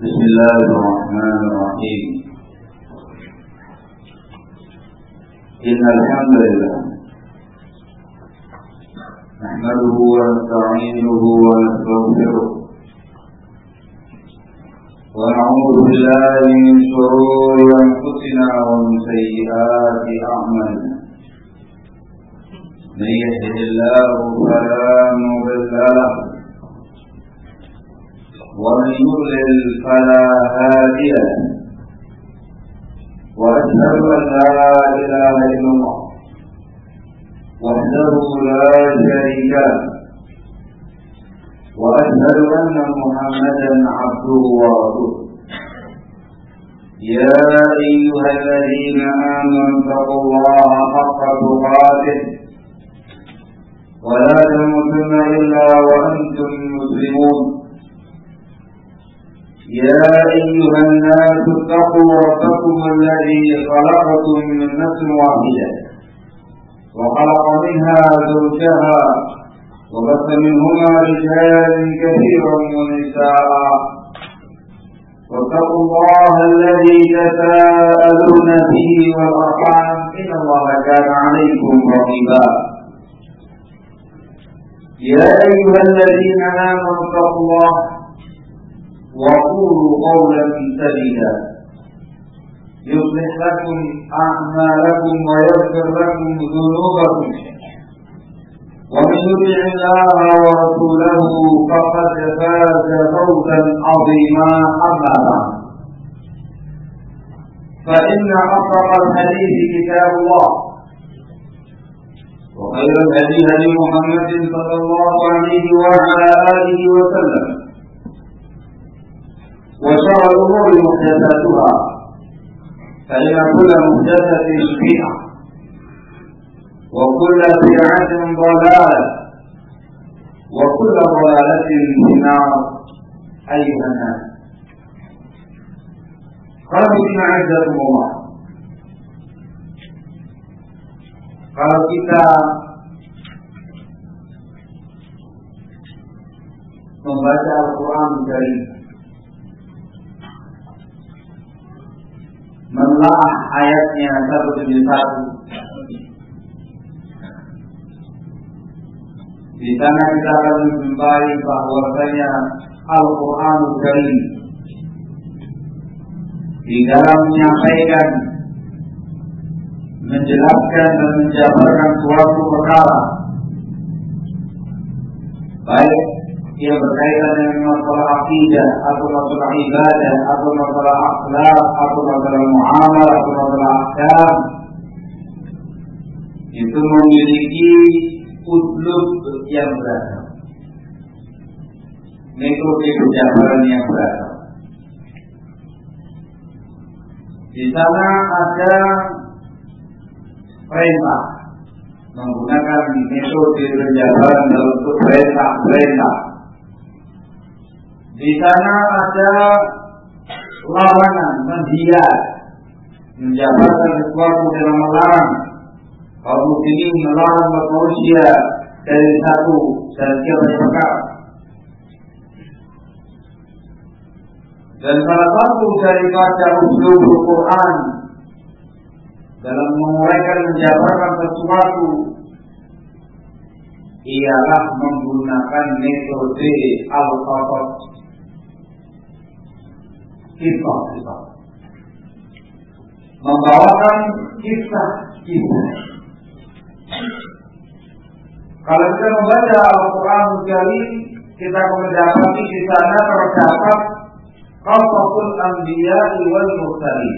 بسم الله الرحمن الرحيم. إن الحمد لله نحمده ونستعينه ونستغفره ونعوذ بالله من شرور أنفسنا ومن سيئات أعمالنا. من يهده الله فلا مضل له ومن يضلل فلا هادي له. وأشهد أن لا إله إلا الله وحده لا شريك له وأشهد أن محمدا عبده ورسوله. يا أيها الذين آمنوا اتقوا الله حق تقاته ولا تموتن إلا وأنتم مسلمون. يا أيها الناس اتقوا ربكم الذي خلقكم من نفس واحدة وخلق منها زوجها وبث منهما رجالا كثيرا ونساء. واتقوا الله الذي تساءلون به والأرحام إن الله كان عليكم رقيبا. يا أيها الذين آمنوا اتقوا الله وقولوا قولا سديدا يصلح لكم أعمالكم ويغفر لكم ذنوبكم ومن يطع الله ورسوله فقد فاز فوزا عظيما. أما بعد فإن أصدق الحديث كتاب الله وخير الهدي هدي محمد صلى الله عليه وعلى آله وسلم وشر الأمور محدثاتها فإن كل محدثة بدعة وكل بدعة ضلالة وكل ضلالة في النار. أيها الناس قالوا إن عزكم الله. Kalau kita membaca Al-Quran dari menelaah ayatnya satu demi satu, di sana kita akan menjumpai bahwasanya Al-Quranul Karim di dalam menyampaikan, menjelaskan dan menjabarkan suatu perkara, baik yang berkaitan dengan masalah akidah atau masalah ibadah atau masalah akhlak atau masalah muamalah atau masalah ahkam, itu memiliki uslub yang beragam, metode penjabaran yang beragam. Di sana ada perintah, menggunakan metode penjabaran dalam bentuk perintah. Di sana ada larangan, menghindar, menjabarkan sesuatu dalam melarang. Kaum muslimin melarang manusia dari satu dan setiap perkara. Dan salah satu daripada uslub Al-Quran dalam menguraikan, menjabarkan sesuatu ialah menggunakan metode al-qasas, kisah-kisah, membawakan kisah-kisah. Kalau kita membaca Al-Quran Karim, kita akan mendapati di sana terdapat qasasul anbiya wal mursalin,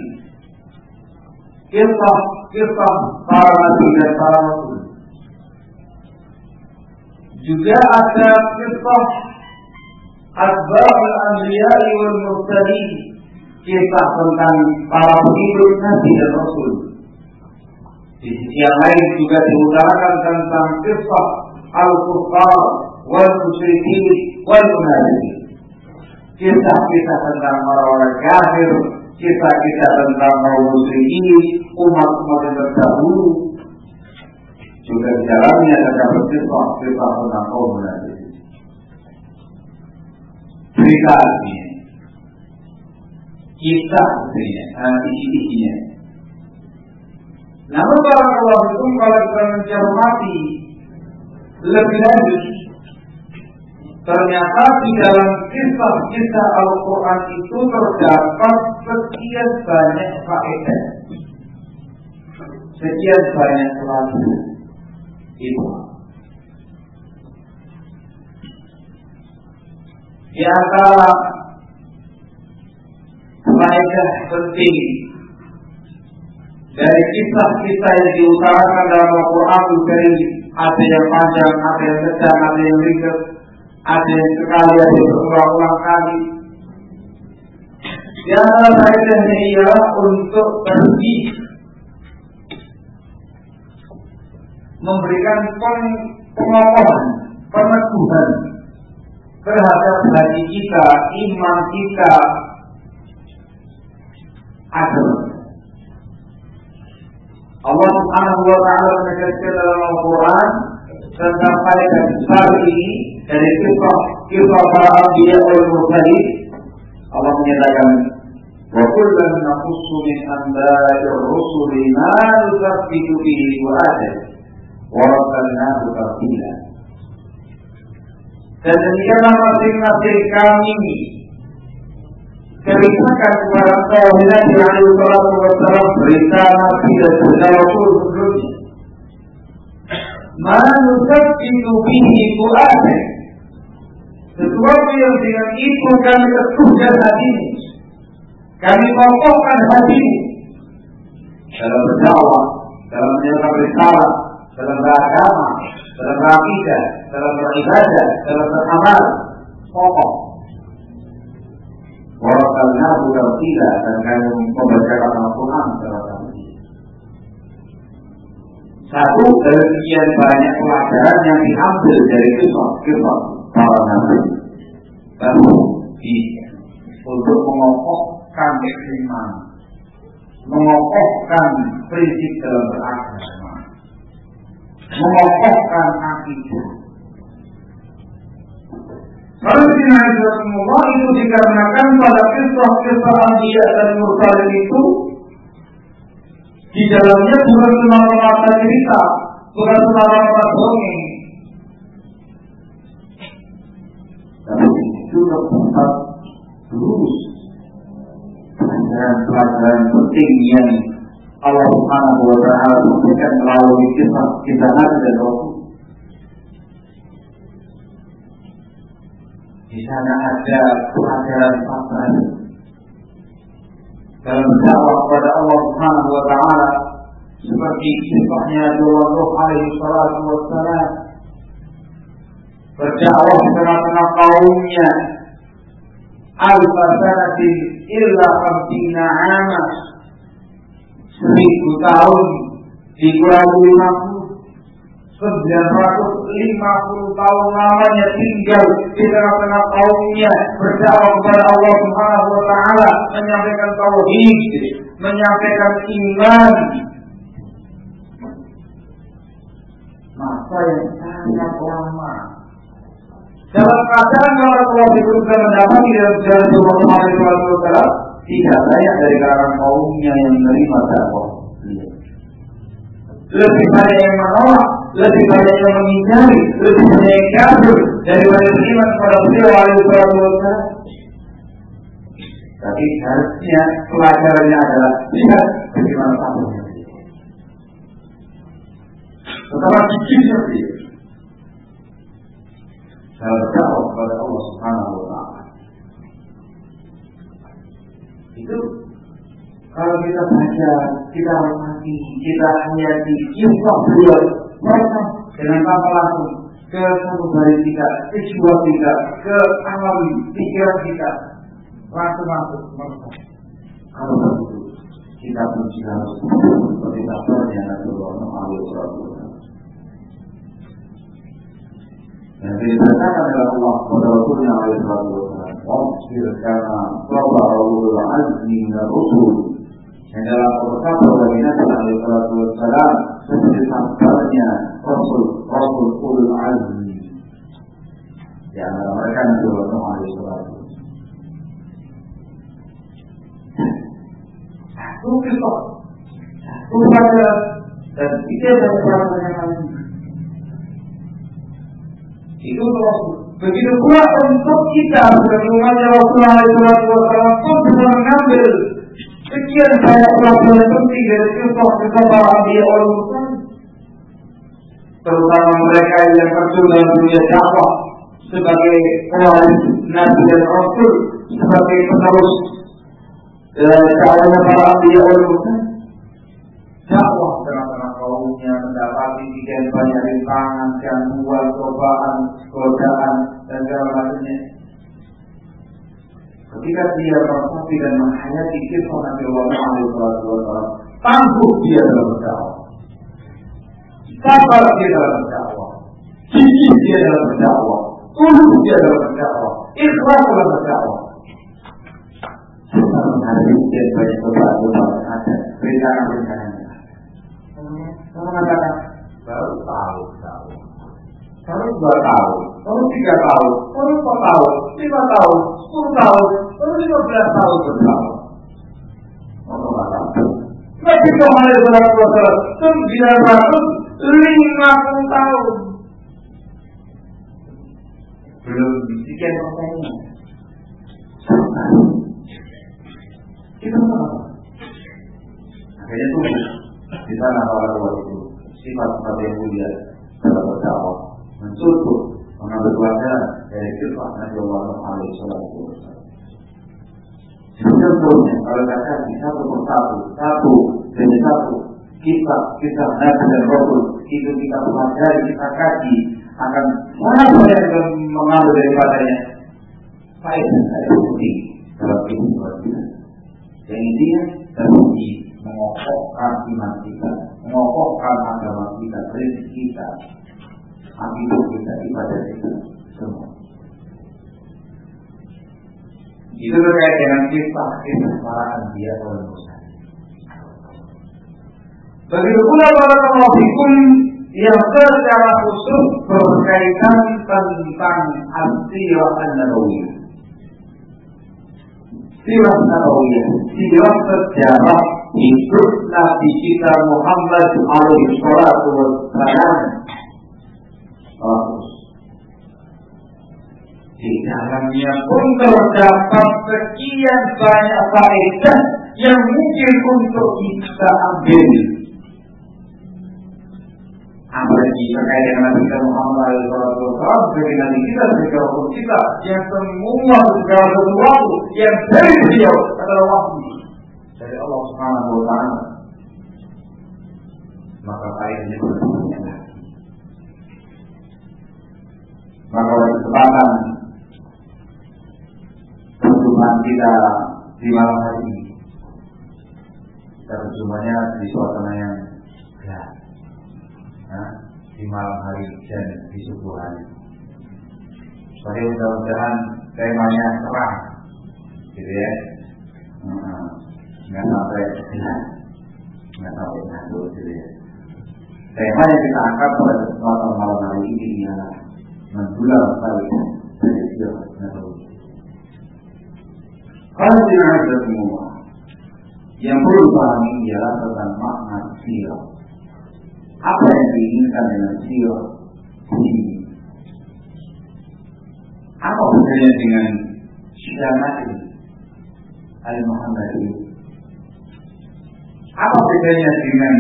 kisah para nabi dan para rasul. Juga ada kisah atba'ul anbiya wal mursalin, kisah tentang para pengikut nabi dan rasul. Di sisi yang lain juga diutarakan tentang kisah al-kuffar wal musyrikin wal munafiqin, kisah-kisah tentang orang-orang kafir, kisah-kisah tentang kaum musyrikin, umat-umat yang terdahulu. Juga di dalamnya terdapat kisah tentang kaum munafiqin. Berita artinya kisah isi-isinya. Namun kalau kita mencermati lebih lanjut, ternyata di dalam kisah-kisah Al-Quran itu terdapat sekian banyak faedah, sekian banyak pelajaran. Itu di antara faedah penting dari kisah-kisah yang diutarakan dalam Al-Quran dari ada yang panjang, ada yang sedang, ada yang ringkas, ada yang sekali, ada yang berulang-ulang kali. Di antara faedahnya ialah untuk berhenti memberikan pengokohan, peneguhan terhadap hati kita, iman kita, agama. Allah Subhanahu wa Ta'ala menegaskan dalam Al-Quran tentang faedah besar ini dari kisah para anbiya wal mursalin. Allah menyatakan, wa kullan naqussu min anba'ir rusuli ma nusabbitu bihi fu'adak wa rattalnahu tartila. Dan demikianlah masing-masing kami ceritakan kepada engkau Nabi alaihi salatu wassalam berita Nabi dan berita Rasul sebelumnya. Ma nusabbitu bihi fu'adak, sesuatu yang dengan itu kami teguhkan hatimu, kami kokohkan hatimu dalam berdakwah, dalam menjalankan risalah, dalam beragama, dalam berakidah, dalam beribadah, dalam beramal, kokoh. Warattalnahu tartila, dan kami membacakan Al-Quran secara tertib. Satu dari sekian banyak pelajaran yang diambil dari kisah para nabi. Lalu untuk mengokohkan iman, mengokohkan prinsip dalam beragama, mengokohkan akidah. Alhamdulillah, itu dikarenakan pada kisah-kisah anbiya dan mursalin itu di dalamnya bukan semata-mata cerita, bukan semata-mata dongeng, tapi itu terdapat terus pelajaran penting yang Allah Subhanahu wa Ta'ala sampaikan melalui kisah Nabi dan Rasul. Di sana ada pelajaran fasih dalam dakwah kepada Allah Subhanahu wa Ta'ala, seperti kisahnya Nuh alaihi salatu wassalam berdakwah di tengah-tengah kaumnya, alfa sanatin illa 50 'ama, 1000 tahun dikurangi 950 tahun lamanya tinggal di tengah-tengah kaumnya, berdakwah kepada Allah Subhanahu wa Ta'ala, menyampaikan tauhid, menyampaikan iman. Masa yang sangat lama. Dalam keadaan Allah berusaha mendapati dalam sejarah Muhammad SAW, tidak banyak dari kalangan kaumnya yang menerima dakwah. Lebih banyak yang menolak, lebih banyak yang mengingkari, lebih banyak yang kafir daripada beriman kepada beliau alaihi wasallam. Tapi harusnya pelajarannya adalah lihat bagaimana tamunya. Betapa gigihnya dia dalam berdakwah kepada Allah Subhanahu wa Ta'ala. Itu kalau kita baca, kita hormati, kita hayati kisah beliau, mereka dengan tanpa langsung ke sanubari kita, ke jiwa kita, ke alam pikiran kita, langsung masuk mereka. Kalau begitu, kita pun harus seperti sabarnya Nabi Muhammad SAW. Yang diberitakan oleh Allah kepada Rasulnya SAW, "Wasbir kama sabara ulul azmi minar rusul." Yang dalam berkata dari Nabi SAW seperti sabarnya Rasul ulul azmi. Di antara mereka Nabi Muhammad SAW. satu kisah, satu pelajaran, dan tidak ada pelajaran yang lain. Itu Rasul. Begitu pula untuk kita sebagai umatnya Rasulullah SAW pun bisa mengambil sekian banyak pelajaran penting dari kisah para Nabi Allah, terutama mereka yang terjun dalam dunia dakwah sebagai pewaris Nabi dan Rasul, sebagai penerus dakwahnya para Nabi Allah. Dakwah tengah-tengah kaumnya mendapati sekian banyak rintangan, gangguan, cobaan, godaan, dan segala macamnya. Ketika dia bersaksi dan menghayati kisah Nabi Allah, tangguh dia dalam berdakwah, sabar dia dalam berdakwah, gigih dia dalam berdakwah, tulus dia dalam berdakwah, ikhlas dalam berdakwah. Kita menghadapi sekian banyak cobaan yang ada, rintangan-rintangan. Orang mengatakan baru tahu, baru 2 tahun, baru 3 tahun, baru 4 tahun, 5 tahun, 10 tahun, baru 15 tahun bertahun. Orang mengatakan Nabi Muhammad SAW 950 tahun belum sekian persennya. Kita apa? Akhirnya tuh di sana para itu sifat-sifat yang mulia dalam berdakwah, mencontoh, mengambil pelajaran dari kisah Nabi Muhammad SAW. Contohnya kalau kata satu persatu, satu demi satu, kisah Nabi dan Rasul itu kita pelajari, kita kaji, akan sangat banyak yang mengambil daripadanya faedah penting dalam kehidupan kita. Yang intinya terbukti mengokohkan iman kita, mengokohkan agama kita, prinsip kita, akidah kita, ibadah kita, semua. Itu terkait dengan kisah para anbiya wal mursalin. Begitu pula para kaum yang secara khusus berkaitan tentang as-sirah an-nabawiyah. Sirah Nabawiyah, sirah sejarah hidup Nabi kita Muhammad alaihi salatu wassalam. Di dalamnya pun terdapat sekian banyak faedah yang mungkin untuk kita ambil. Apalagi terkait dengan Nabi kita Muhammad alaihi salatu wassalam, sebagai Nabi kita, sebagai Rasul kita, yang semua segala sesuatu yang dari beliau adalah wahyu dari Allah Subhanahu wa Ta'ala. Maka faedahnya berbanyak lagi. Maka kesempatan perjumpaan kita di malam hari ini, kita berjumpanya di suasana yang gelap, di malam hari dan di subuh hari. Jadi mudah-mudahan temanya terang, gitu ya, nggak sampai gelap, nggak sampai ngantuk, gitu ya. Tema yang kita angkat pada kesempatan malam hari ini ialah mendulang faedah dari sirah Nabawiyah. Kalau tidak ada semua yang perlu dipahami ialah tentang makna sirah. Apa yang diinginkan dengan sirah ini? Apa bedanya dengan syama'il al-Muhammadiyah? Apa bedanya dengan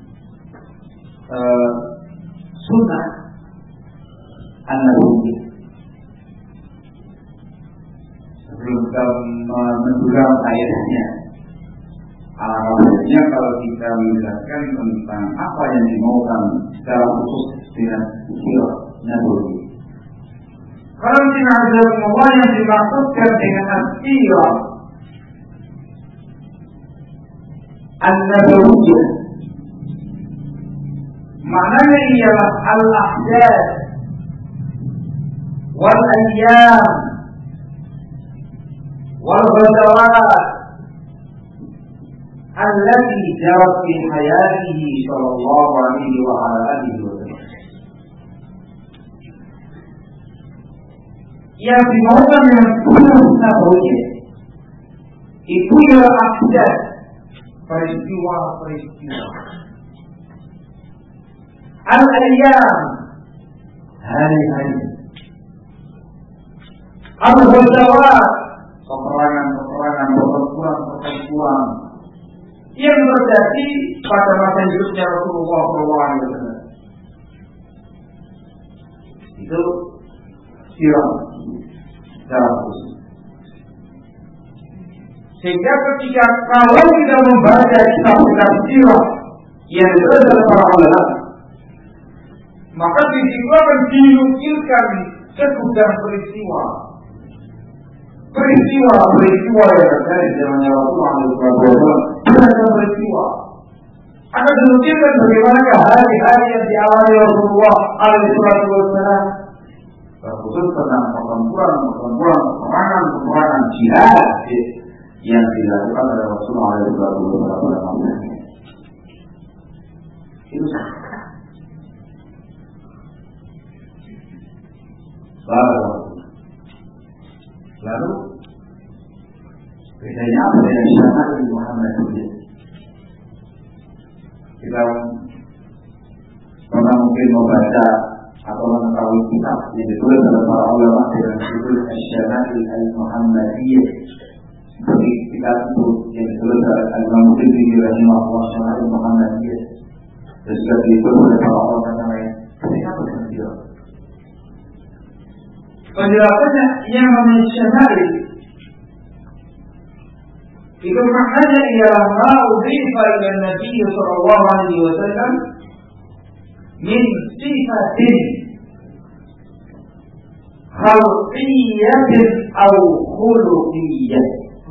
sunnah an-Nabawiyah? Sebelum kita mendulang faedahnya, alhamdulillah kalau kita menjelaskan tentang apa yang dimaukan secara khusus dengan sirah Nabawiyah. Kalau tidak ada semua yang dimaksudkan dengan sirah an-Nabawiyah, maknanya ialah al-ahdath wal-ayyam wal-ghazawat allati jarat fi hayatihi sallallahu alaihi wa alihi wasallam. Yang dimaukan dengan sirah Nabawiyah itu ialah ahdath, peristiwa-peristiwa. Al-ayyam, hari-hari. Al-ghazawat, peperangan-peperangan, pertempuran-pertempuran yang terjadi pada masa hidupnya Rasulullah SAW. Itu sirah secara khusus. Sehingga ketika kalau kita membaca kitab-kitab sirah yang ditulis oleh para ulama, maka di situ akan dinukilkan segudang peristiwa yang terjadi di zaman Rasulullah SAW. Beragam peristiwa akan dinukilkan bagaimana hari-hari yang dialami Rasulullah SAW, terkhusus tentang peperangan jihad yang dilakukan oleh Rasulullah SAW pada masanya. Itu lalu bedanya apa dengan syama'il Muhammadiyah? Kita pernah mungkin membaca atau mengetahui kitab yang ditulis oleh para ulama dengan judul Syama'il Muhammadiyah. Seperti kitab itu yang ditulis oleh Al-Imam Tirmidzi rahimahullah, Syama'il Muhammadiyah. Dan juga ditulis oleh para ulama yang lain. Kenapa begitu? Penjelasannya yang namanya syama'il itu maknanya ialah ma udhifa ila Nabi sallallahu alaihi wasallam min sifatin khalqiyyatin aw khuluqiyyah.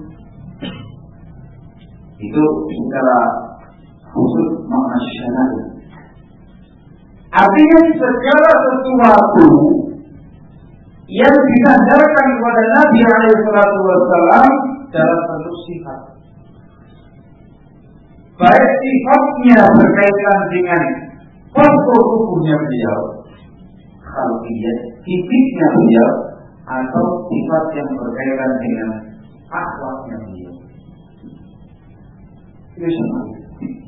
Itu secara khusus makna syama'il. Artinya segala sesuatu yang disandarkan kepada Nabi SAW dalam bentuk sifat, baik sifatnya berkaitan dengan postur tubuhnya beliau, khalqiyah, fisiknya beliau, atau sifat yang berkaitan dengan akhlaknya beliau. Itu syama'il.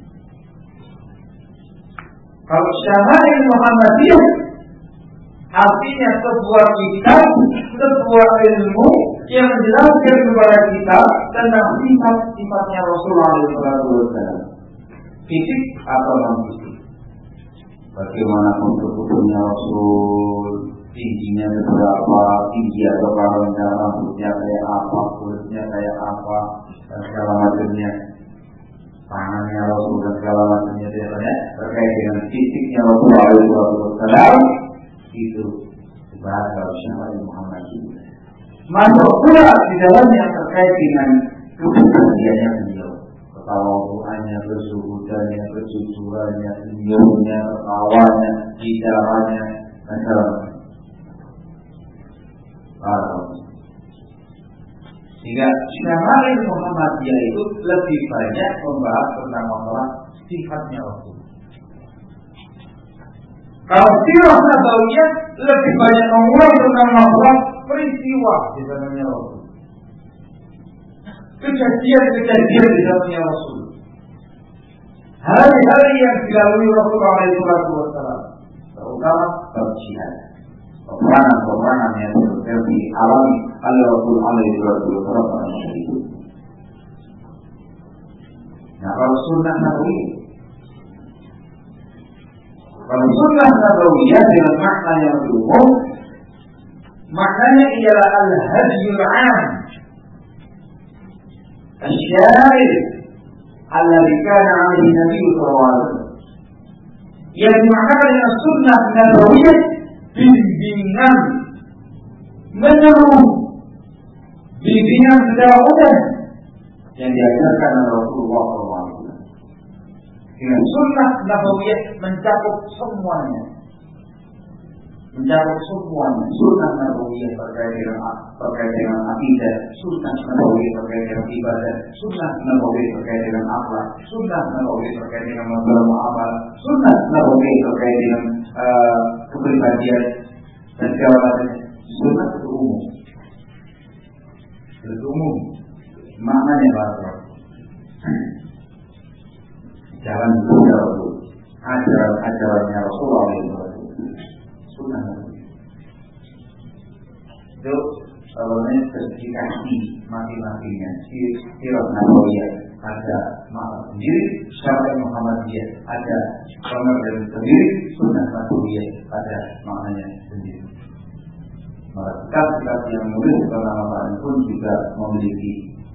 Kalau syama'il Muhammadiyah artinya sebuah kitab, sebuah ilmu yang menjelaskan kepada kita tentang sifat-sifatnya Rasulullah SAW, fisik atau non-fisik. Bagaimana bentuk tubuhnya Rasul, tingginya berapa, tinggi atau rendah, rambutnya kayak apa, kulitnya kayak apa, dan segala macamnya. Tangannya Rasul dan segala macamnya terkait dengan fisiknya Rasulullah SAW. Itu bahasa syama'il Muhammadiyah. Masuk pula di dalamnya terkait dengan kepribadiannya beliau, ketawaduannya, kezuhudannya, kejujurannya, senyumnya, ketawanya, bicaranya, dan sebagainya. Sehingga syama'il Muhammadiyah itu lebih banyak membahas tentang masalah sifatnya Rasul. Kalau sirah nabawiyah lebih banyak mengulang tentang masalah peristiwa di zamannya Rasul, kejadian-kejadian di zamannya Rasul, hari-hari yang dilalui Rasulullah SAW, terutama berjihad, peperangan yang dialami oleh Rasulullah SAW. Nah, kalau sunnah nabawiyah, kalau sunnah nabawiyah dengan makna yang umum, maknanya ialah al-hadiyul 'am, al-syar'i alladhi kana 'alaihi Nabi sallallahu alaihi wasallam. Yang dimaknakan dengan sunnah nabawiyah bimbingan menyeluruh, bimbingan secara umum yang diajarkan oleh Rasulullah SAW. Dengan sunnah nabawiyah mencakup semuanya, sunnah nabawiyah terkait dengan akidah, sunnah nabawiyah terkait dengan ibadah, sunnah nabawiyah terkait dengan akhlak, sunnah nabawiyah terkait dengan masalah muamalah, sunnah nabawiyah terkait dengan kepribadian dan segala macamnya. Sunnah itu umum, maknanya bahasa. jalan dunia Rasul, ajaran-ajarannya Rasulullah SAW, sunnah itu awalnya sertifikasi mati-matinya sirah nabawiyah, ada makna sendiri, syariat Muhammadiyah, ada pengertian sendiri, sunnah nabawiyah, ada maknanya sendiri. Maka kitab-kitab yang menulis nama pun juga memiliki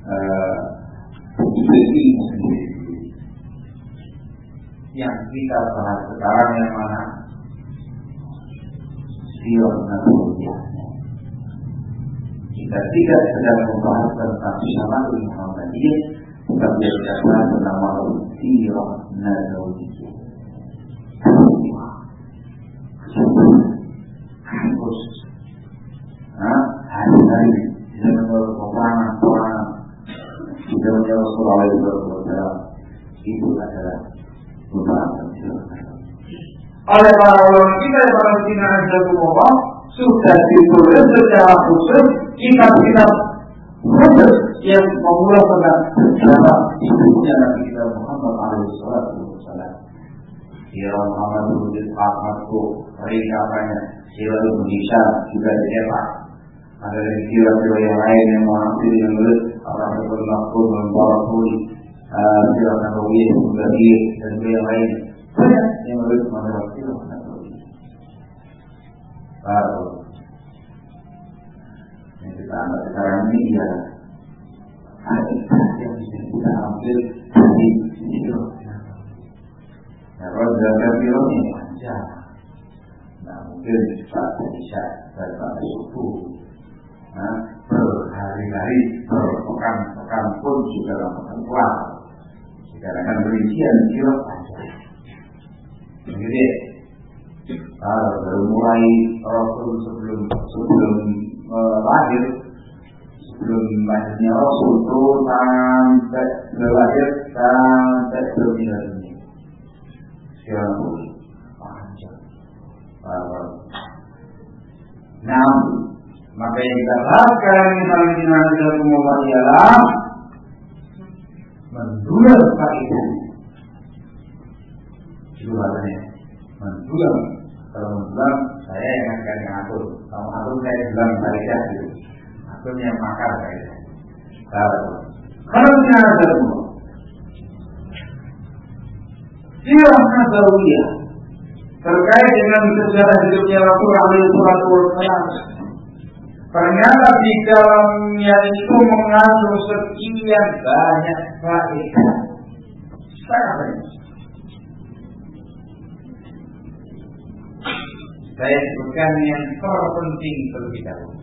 ilmu sendiri. Yang kita bahas sekarang yang mana? Sirah nabawiyah. Kita tidak sedang membahas tentang syariat Muhammadiyah, tetapi kita bahas tentang sirah nabawiyah. Harus hari-hari zaman peperangan di zamannya Rasulullah SAW itu adalah pembahasan sirah nabawiyah. Oleh para ulama kita yang para sinar Allah sudah ditulis secara khusus kitab-kitab khusus yang mengulas tentang sejarah hidupnya Nabi kita Muhammad SAW. Sirah Muhammad Wujud Ahmad ringkasannya sirah Indonesia juga dicetak. Ada dari sirah-sirah yang lain yang mengakhiri yang menulis Ar-Rahmatul Mahfuz Al-Barakuli, sirah Nabawiyah juga dan yang lain banyak yang menulis mengenai sirah Nabawiyah. Baru yang kita ambil sekarang ini ialah hakikat yang bisa kita ambil dari sirah Nabawiyah. Kalau zakat sirahnya panjang, nah mungkin bisa pada subuh, berhari-hari, berpekan-pekan pun juga dalam kuat. Dikarenakan perincian sirah panjang. Begitu ya. Baru mulai Rasul sebelum lahir, sebelum lahirnya Rasul itu sampai lahir sampai meninggal dunia. Sekarang panjang. Nah, maka yang kita bahaskan misalnya semua ialah mendulang faedahnya. Itu bahasanya mendulang. Kalau mendulang, saya yang akan ngatur. Kalau ngatur saya dulang faedah gitu. Ngatur yang makar faedah. Kalau tidak ada semua sirah nabawiyah terkait dengan sejarah hidupnya Rasulullah SAW, ternyata di dalamnya itu mengandung sekian banyak faedah. Sangat banyak. Saya sebutkan yang terpenting terlebih dahulu.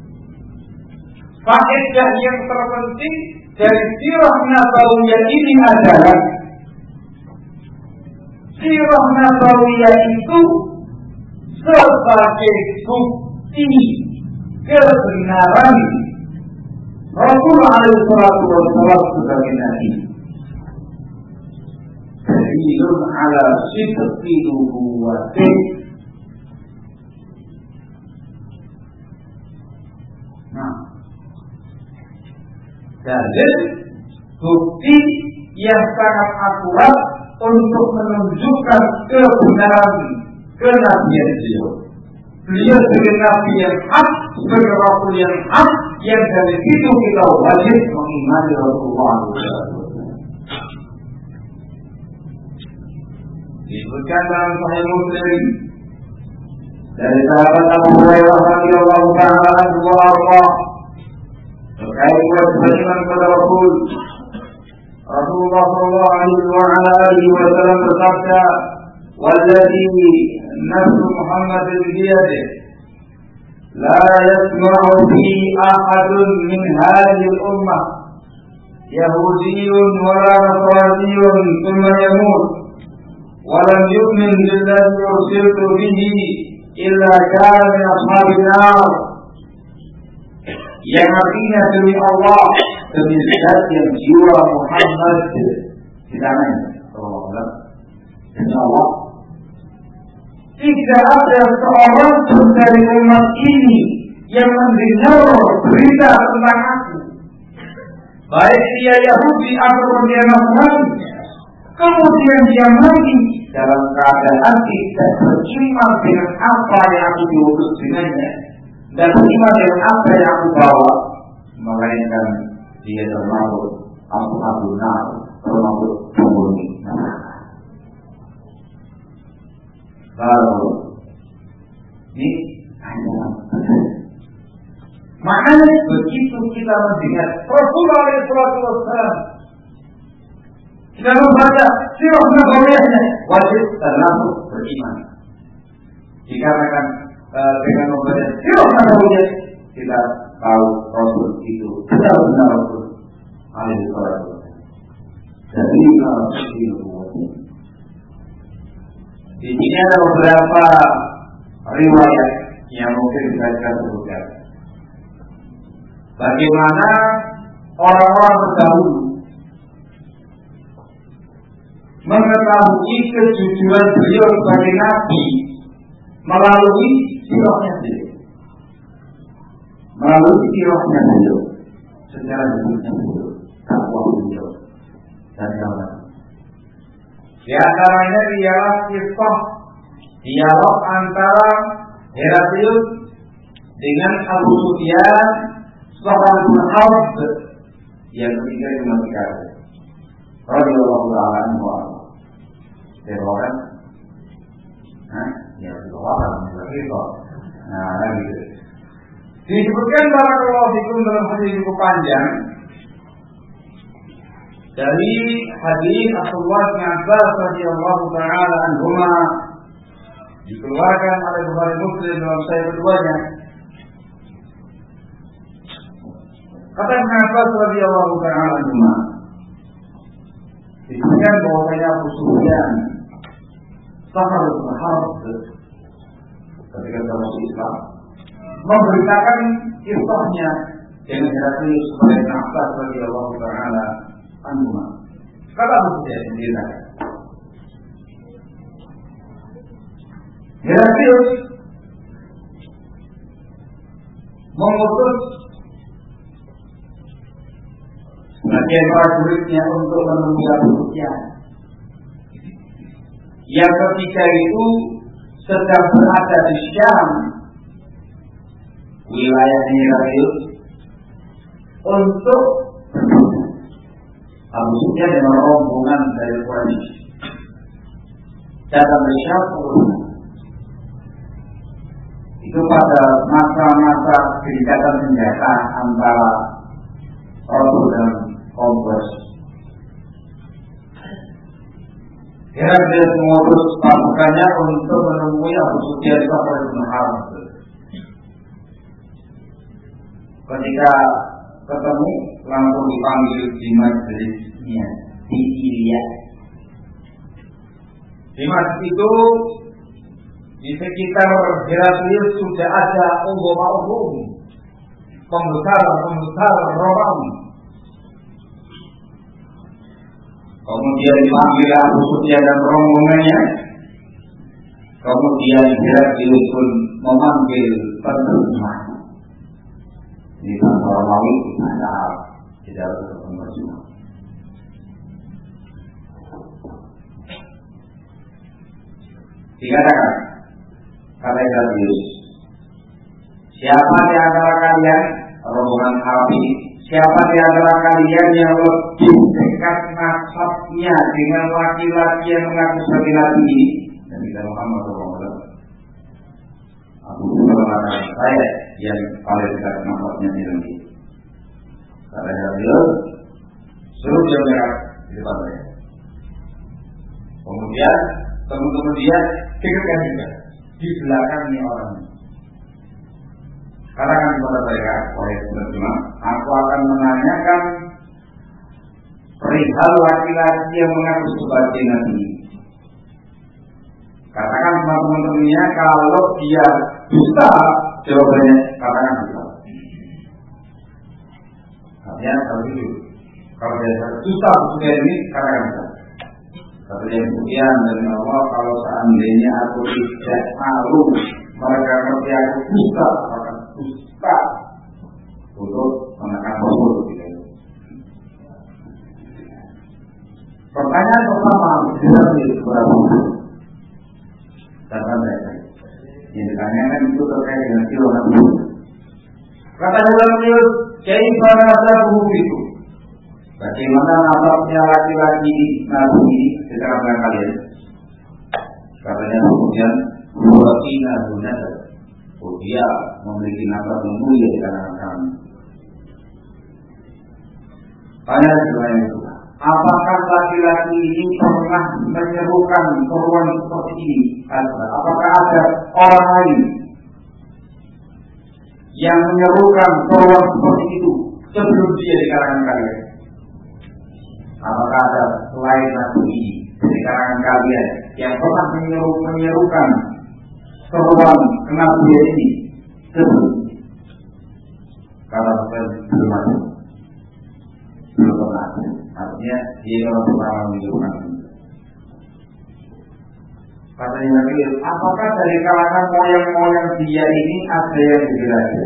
Faedah yang terpenting dari sirah nabawiyah ini adalah sirah nabawiyah itu sebagai bukti kebenaran Rasulullah SAW sebagai Nabi. Dalilun ala sidqi nubuwwatih. Dalil bukti yang sangat akurat untuk menunjukkan kebenaran kenabian beliau. Beliau sebagai Nabi yang hak, sebagai Rasul yang hak, yang dari itu kita wajib mengimani Rasulullah SAW. Disebutkan dalam Sahih Muslim dari sahabat Abu Hurairah radhiyallahu ta'ala anhu Allah terkait kewajiban kepada Rasul. Rasulullah SAW bersabda, "Walladzi nafsu Muhammadin biyadihi, la yasma'u bi ahadun min hadhihi al-ummah, Yahudiyyun wa la Nasraniyyun, thumma yamut, wa lam yu'min billadhi ursiltu bihi, illa kana min ashabin nar." Yang artinya demi Allah, demi zat yang jiwa Muhammad di tangannya, demi Allah, tidak ada seorang pun dari umat ini yang mendengar berita tentang aku, baik dia Yahudi ataupun dia Nasrani, Kemudian dia mati dalam keadaan tidak beriman dengan apa yang aku diutus dengannya dan beriman dengan apa yang aku bawa, melainkan dia termasuk ashabun nar, termasuk penghuni neraka. Lalu ini hanya makanya begitu kita mendengar Rasulullah SAW, kita membaca sirah nabawiyahnya, wajib termasuk beriman. Dikarenakan dengan membaca sirah nabawiyah kita tahu Rasul itu benar-benar Rasul alaihi salatu jadi di sini ada beberapa riwayat yang mungkin bisa kita sebutkan. Bagaimana orang-orang terdahulu mengetahui kejujuran beliau sebagai nabi melalui sirahnya beliau, secara hidupnya beliau, dakwah beliau dan kawan. Di antaranya ialah kisah dialog antara Heraklius dengan Abu Sufyan seorang bin Harb yang ketiga yang mati kafir. Radhiyallahu ta'ala anhu. Orang, ya orang itu. Nah, gitu. Disebutkan barakallahu fikum dalam hadis cukup panjang dari hadis Abdullah bin Abbas radhiyallahu ta'ala anhuma, dikeluarkan oleh Bukhari Muslim dalam sahih keduanya. Kata Ibn Abbas radhiyallahu ta'ala anhuma, disebutkan bahwasanya Abu Sufyan Sahar bin Harb ketika masuk Islam memberitakan kisahnya dengan Heraklius kepada Ibn Abbas radhiyallahu ta'ala anhuma. Kata Abu Sufyan menceritakan, Heraklius mengutus sebagian prajuritnya untuk menemui Abu Sufyan yang ketika itu sedang berada di Syam, wilayah Heraklius, untuk Abu Sufyan dengan rombongan dari Quraisy datang ke Syam. Itu pada masa-masa gencatan senjata antara Rasul dan kaum Quraisy. Heraklius mengutus pasukannya untuk menemui Abu Sufyan bin Harb. Ketika ketemu langsung dipanggil di majelisnya di Ilya. Di masjid itu di sekitar Heraklius sudah ada umum pembesar Romawi. Kemudian dipanggil Abu Sufyan dan rombongannya. Kemudian Heraklius pun memanggil penerjemah. Ini bahasa Romawi, bahasa Arab, tidak ada penerjemah. Dikatakan, kata Heraklius, siapa di antara kalian, rombongan Arab ini, siapa di antara kalian yang lebih dekat nasabnya dengan laki-laki yang mengaku sebagai nabi ini? Dan kita Muhammad SAW. Aku mengatakan saya yang paling dekat nasabnya di dalam itu. Kata Heraklius, suruh dia merah di depan saya. Kemudian teman-teman dia dengarkan juga di belakangnya orang ini. Katakan kepada mereka, wahai penerjemah, aku akan menanyakan perihal laki-laki yang mengaku sebagai nabi. Katakan sama teman-temannya, kalau dia dusta, jawabannya katakan dusta. Artinya kalau itu, kalau dia dusta, sudah ini katakan dusta. Kata dia kemudian dari Allah, kalau seandainya aku tidak malu, mereka ngerti aku dusta, maka dusta untuk menekan Rasul. Pertanyaan pertama, beliau, "Kaifana nasabuhu itu?" Bagaimana nasabnya laki-laki Nabi ini sekarang dengan kalian? Katanya kemudian Buatina Dunada. Oh, dia memiliki nasab yang mulia di kalangan kami. Tanya sebenarnya itu, apakah laki-laki ini pernah menyerukan seruan seperti ini? Apakah ada orang lain yang menyerukan seruan seperti itu sebelum dia di kalangan kalian? Apakah ada selain Nabi ini di kalangan kalian yang pernah menyerukan seruan kenabian ini sebelum? Kalau belum ada, belum pernah. Artinya dia orang pertama menyerukan ini. Katanya Nabi, apakah dari kalangan moyang-moyang dia ini ada yang berbeda?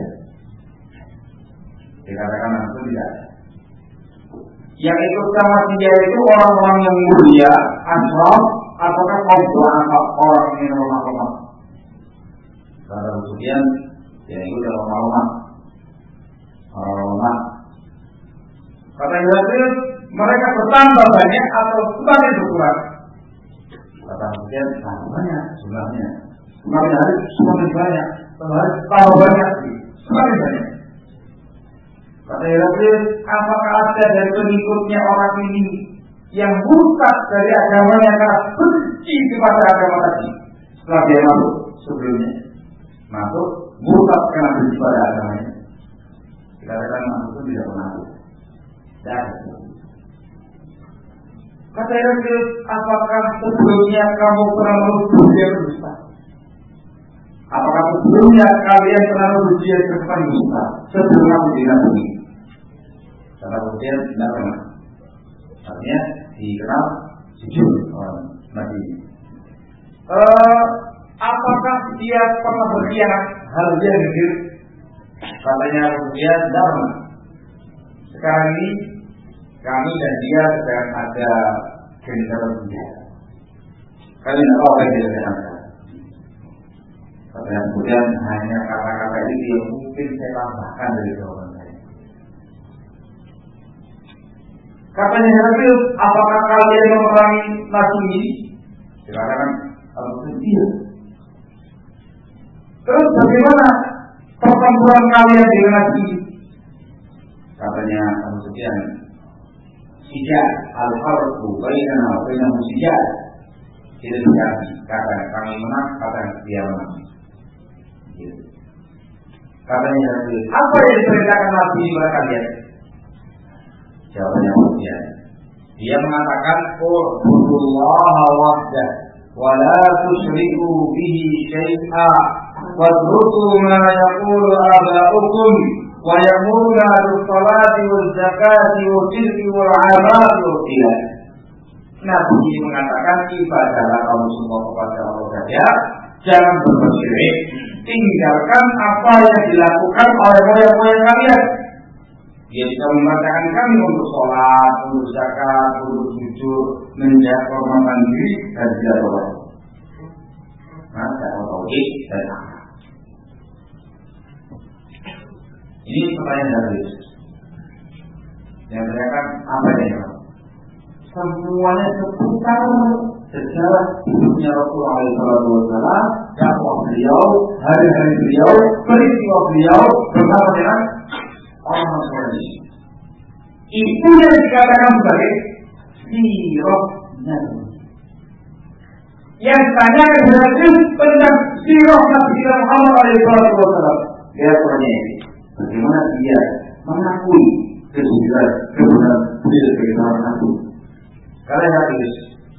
Dikatakan langsung tidak ada. Yang ikut sama dia itu orang-orang yang mulia, asraf, ataukah kaum orang yang lemah-lemah. Karena kemudian yang itu adalah orang lemah. Katanya Nabi, mereka bertambah banyak atau semakin berkurang? Kata kemudian banyak jumlahnya. Semakin hari semakin banyak, tambah banyak, semakin banyak. Kata Nabi, apakah ada dari pengikutnya orang ini yang murtad dari agamanya karena benci kepada agama tadi? Setelah dia masuk sebelumnya, masuk murtad karena benci pada agamanya. Dikatakan masuk itu tidak pernah ada. Tidak ada. Kata Nabi, apakah sebelumnya kamu pernah menuduh dia berdusta? Apakah sebelumnya kalian pernah menuduh dia berdusta sebelum kamu dinasihati? Karena kemudian tidak pernah. Artinya dikenal jujur orang Nabi ini. Apakah dia pernah berkhianat? Hal dia jujur. Katanya kemudian tidak pernah. Sekarang ini kami dan dia sedang ada gencaran senjata. Kami tidak tahu apa yang dia lakukan. Katanya kemudian hanya kata-kata itu yang mungkin saya tambahkan dari jawaban saya. Katanya Nabi, apakah kalian memerangi Nabi ini? Silakan kalau iya. Terus bagaimana pertempuran kalian dengan Nabi ini? Katanya Abu Sufyan, sijal al-harbu bainana wa bainahu sijal. Tidak terjadi. Kata kami menang, kata dia menang. Katanya Nabi, apa yang diperintahkan Nabi kepada kalian? Jawabannya kemudian dia mengatakan Qulullah wahdah wa la tusyriku bihi syai'a wadruku ma yaqulu aba'ukum wa yamuruna bis-salati waz-zakati wal-birri wal-'adati wal-qiyam. Nabi ini mengatakan ibadahlah kamu semua kepada Allah saja, jangan berbuat syirik, tinggalkan apa yang dilakukan oleh moyang-moyang kalian. Dia bisa memberitakan kami untuk sholat, untuk zakat, untuk jujur, menjaga kehormatan diri dan tidak boleh. Maka tauhid dan akal. Ini pertanyaan dari Yesus. Yang berkata apa yang semuanya seputar sejarah hidupnya Rasulullah SAW, dakwah beliau, hari-hari beliau, peristiwa beliau bersama dengan orang Nasrani. Itu yang dikatakan sebagai sirah Nabi. Yang tanya kebenaran tentang sirah Nabi Muhammad SAW. Dia tanya, bagaimana dia mengakui kebenaran beliau sebagai seorang Nabi? Kalian tulis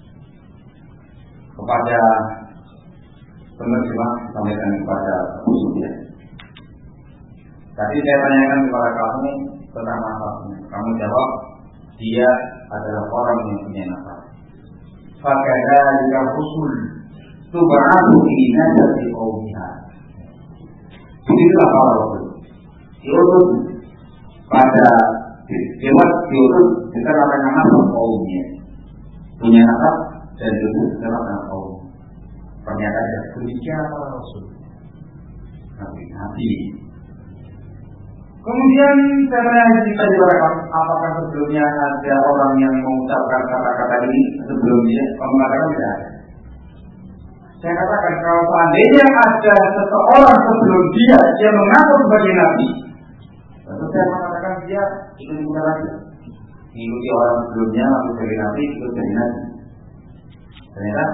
kepada penerjemah, sampaikan kepada Abu Sufyan. Tadi saya tanyakan kepada kamu tentang nasabnya. Kamu jawab, dia adalah orang yang punya nasab. Fakadzalika rusul tub'atsu fi nasbi qaumiha. Itulah para rasul. Diutus pada diutus kita katakan nasab kaumnya. Punya nasab dan diutus dalam kaum. Pernyataan demikian para rasul. Nabi. Kemudian saya tanya kita juga, apakah sebelumnya ada orang yang mengucapkan kata-kata ini sebelumnya? Kamu katakan tidak ada. Saya katakan kalau seandainya ada seseorang sebelum dia mengaku sebagai nabi, tentu saya mengatakan dia ikut-ikutan saja. Mengikuti orang sebelumnya mengaku sebagai nabi, ikut jadi nabi. Ternyata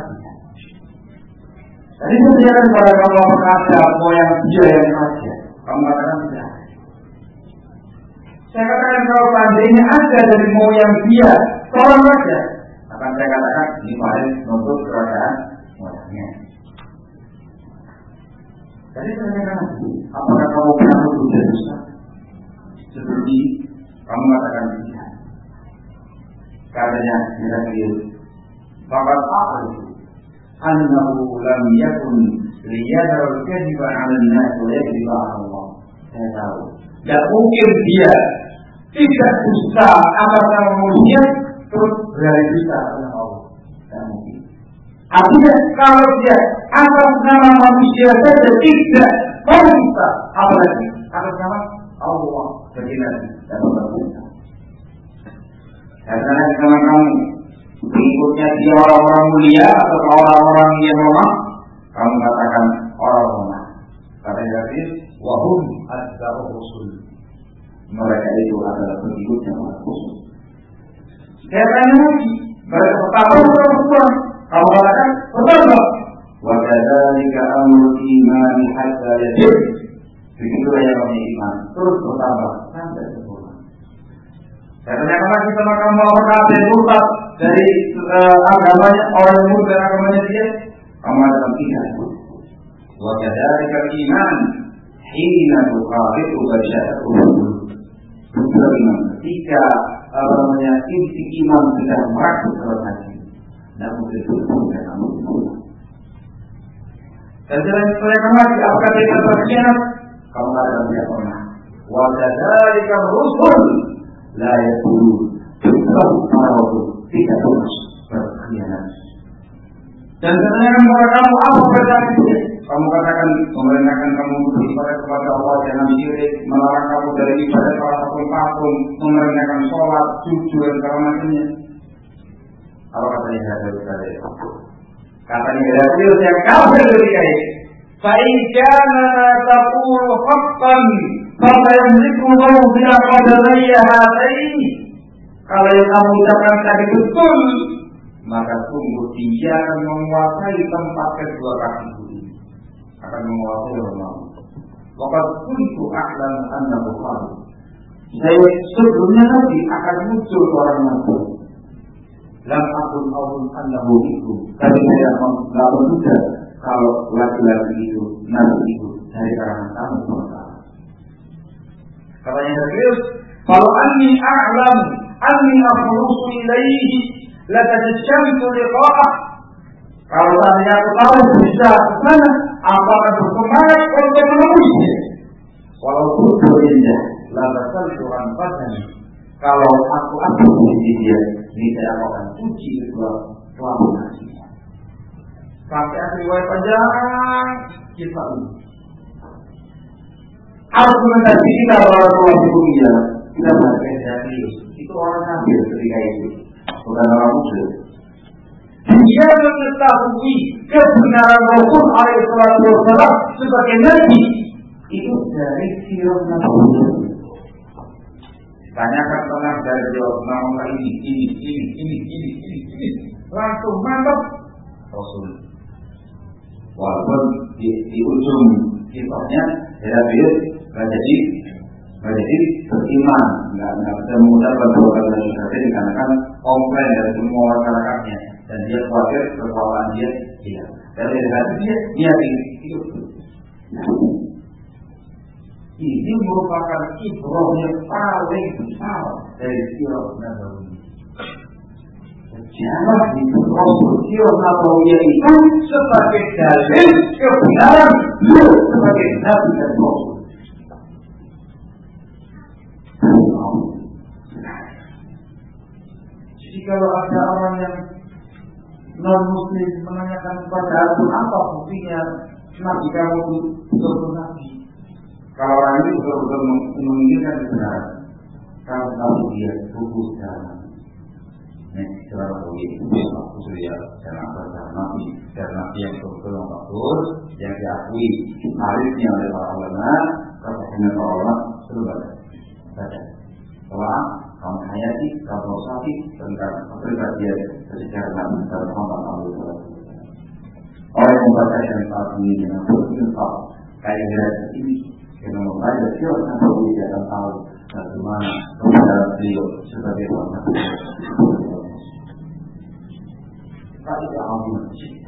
tadi saya tanyakan kepada kamu apakah ada moyang dia yang saja. Kamu katakan tidak ada. Saya katakan kalau seandainya ada dari moyang dia seorang saja, akan saya katakan ini paling menuntut keberadaan moyangnya. Jadi saya katakan, apakah kamu pernah berusaha besar? Seperti kamu katakan tidak. Katanya tidak beliau. Fakat apa itu? Annahu lam yakun liyadhar kadhiba 'ala an-nas wa yakdhiba 'ala Allah. Saya tahu. Tidak mungkin dia tidak dusta atas nama manusia terus berani dusta oleh Allah. Tidak mungkin. Artinya kalau dia atas nama manusia saja tidak mau dusta, apalagi atas nama Allah begitu dan berdusta. Karena sama kamu berikutnya dia orang-orang mulia atau orang-orang yang lemah, kamu katakan orang lemah. Kata Nabi, wahum adzabur rusul. Mereka itu adalah pengikutnya Rasul. Saya tanya lagi, mereka pertama Rasul. Kamu katakan betul. Wa kadzalika amrul iman hatta yatim. Begitulah yang namanya iman terus bertambah sampai sempurna. Saya tanya lagi sama kamu, apakah ada yang murtad dari agamanya orang yang murtad dari agamanya dia? Kamu katakan tidak. Wa kadzalika iman hina tuqabitu basyarahu. Ketika inti iman sudah merasuk dalam hati, namun itu tidak namun. Dan selain mereka lagi, apakah dia berkhianat? Kamu katakan tidak pernah. Wa kadzalika rusul la yaqulu para rasul tidak pernah berkhianat. Dan sebenarnya kepada kamu apa perbedaan itu? Kamu katakan memerintahkan kamu untuk beribadah kepada Allah, jangan syirik, melarang kamu dari ibadah salah satu patung, memerintahkan sholat, jujur dan segala macamnya. Apa katanya dari katanya dari yang kafir ketika itu. Fa'ikana taqulu haqqan, maka yamliku lahu bila qadariyya hataini. Kalau yang kamu ucapkan tadi betul, maka sungguh dia akan menguasai tempat kedua kaki ini, akan menguasai rumah. Waqad kuntu a'lam annahu khalid. Saya sebelumnya nanti akan muncul orang nabi. Lam akun awun annahu itu. Tapi saya tidak menduga kalau laki-laki itu nabi itu dari kalangan kamu semua. Katanya Yesus, kalau anni a'lam anni afrusu ilaihi la tajashamtu liqa'ah. Kalau tanya aku tahu bisa mana, apakah bersemangat untuk menemuinya? Walaupun berindah, la tasaltu an badani. Kalau aku di dia, tidak akan cuci kedua pelaku nasinya. Sampai riwayat panjang kita ini. Argumentasi kita Rasulullah itu kita pakai dari itu orang kafir ketika itu, bukan orang muslim. Dia mengetahui kebenaran Rasul alaihissalam sebagai nabi itu dari sirah Nabi. Tanyakan tentang dari jawab nama ini, langsung mantap Rasul. Walaupun di ujung kisahnya Nabi nggak jadi beriman, nggak bisa mengucapkan dua kali syahadat dikarenakan komplain dari semua masyarakatnya. Dan dia khawatir kekuatan dia hilang. Dan dari hati dia hidup. Ini merupakan ibrah yang paling besar dari sirah Nabawi. Sejarah itu Rasul sirah Nabawi itu sebagai dalil kebenaran beliau sebagai nabi dan rasul. Jadi kalau ada orang yang non-muslim menanyakan kepada aku apa buktinya nabi kamu itu betul nabi, Kalau orang ini betul-betul menginginkan kebenaran, kalau dia tubuh dalam secara politik, khusus ya, karena nabi yang betul-betul makhluk yang diakui arifnya oleh para ulama, kesaksian para ulama seluruh baca. Bahwa kamu hayati, kamu sakit tentang kepribadian secara nabi dan Muhammad SAW. Orang yang membaca yang saat ini dengan berilfah kayak ini, dengan membaca siapa yang berbudi dalam tahu bagaimana kebenaran beliau sebagai orang. Tidak agung.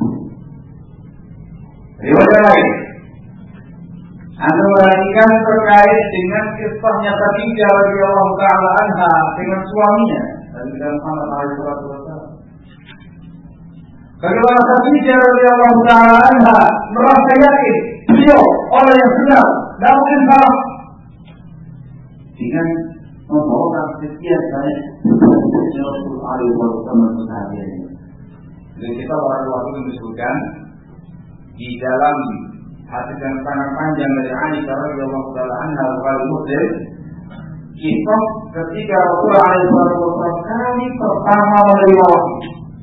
Riwayat lain, Anda perhatikan terkait dengan kisahnya Khadijah radhiyallahu taala anha dengan suaminya Nabi Muhammad SAW. Bagaimana Khadijah radhiyallahu taala anha merasa yakin beliau orang yang benar, tidak mungkin salah dengan membawakan sekian banyak Rasulullah SAW. Jadi kita waktu itu disebutkan di dalam hadis yang sangat panjang dari Aisyah radhiyallahu taala anha Bukhari Muslim, kisah ketika Rasulullah SAW kali pertama menerima wahyu.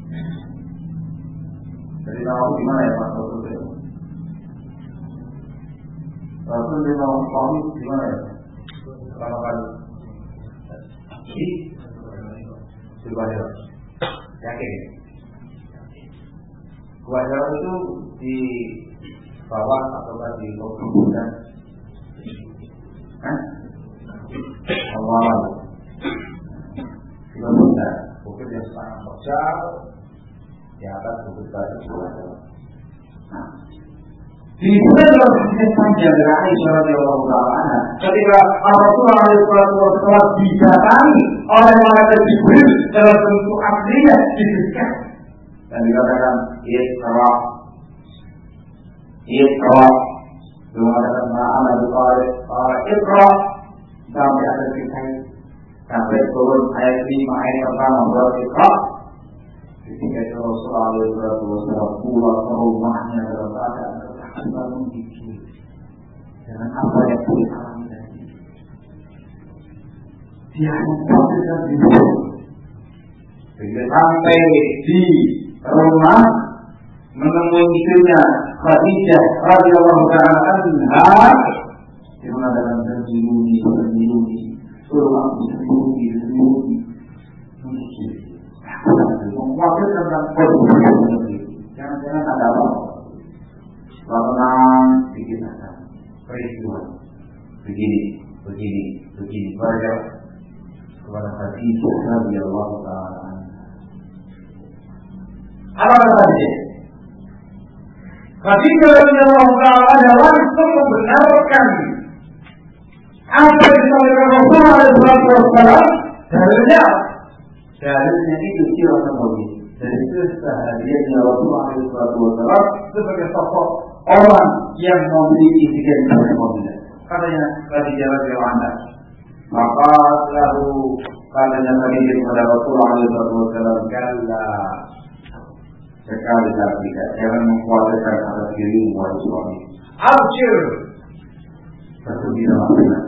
Dari tahu di mana ya Pak Rasul? Rasul menerima wahyu di mana ya? Pertama kali di Surabaya. Yakin? Wahyu itu di bawah atau di lubang kan? Awal kita benda bukit yang sangat besar di atas bukit batu Wahyu. Nah, di dalam hadis panjang dari Aisyah radhiyallahu taala anha, ketika Rasulullah SAW didatangi oleh malaikat Jibril dalam bentuk aslinya diberikan dan dikatakan Iqra mengatakan ma'ana biqari Iqra sampai ada kisah sampai turun ayat 5 ayat pertama surat Iqra. Ketika itu Rasulullah SAW pulang ke rumahnya dalam keadaan ketakutan menggigil dengan apa yang dia alami tadi. Dia hanya berpikir di sampai di rumah menemui istrinya Khadijah radhiyallahu taala anha yang mengatakan bersembunyi suruh aku sembunyi mengkhawatir tentang posisi jangan ada apa-apa tenang bikin akan peristiwa begini pada kepada Khadijah radhiyallahu taala. Apa katanya? Khadijah radhiyallahu taala langsung membenarkan apa yang disampaikan Rasulullah SAW. Dalilnya itu sirah Nabi. Dari kesehariannya Rasulullah SAW sebagai sosok orang yang memiliki sekian banyak mobilisasi. Katanya Khadijah radhiyallahu anha, maka lalu katanya Khadijah kepada Rasulullah SAW, kalla sekali lagi jangan mengkhawatirkan atas dirimu wahai suami. Abshir, bergembiralah dengan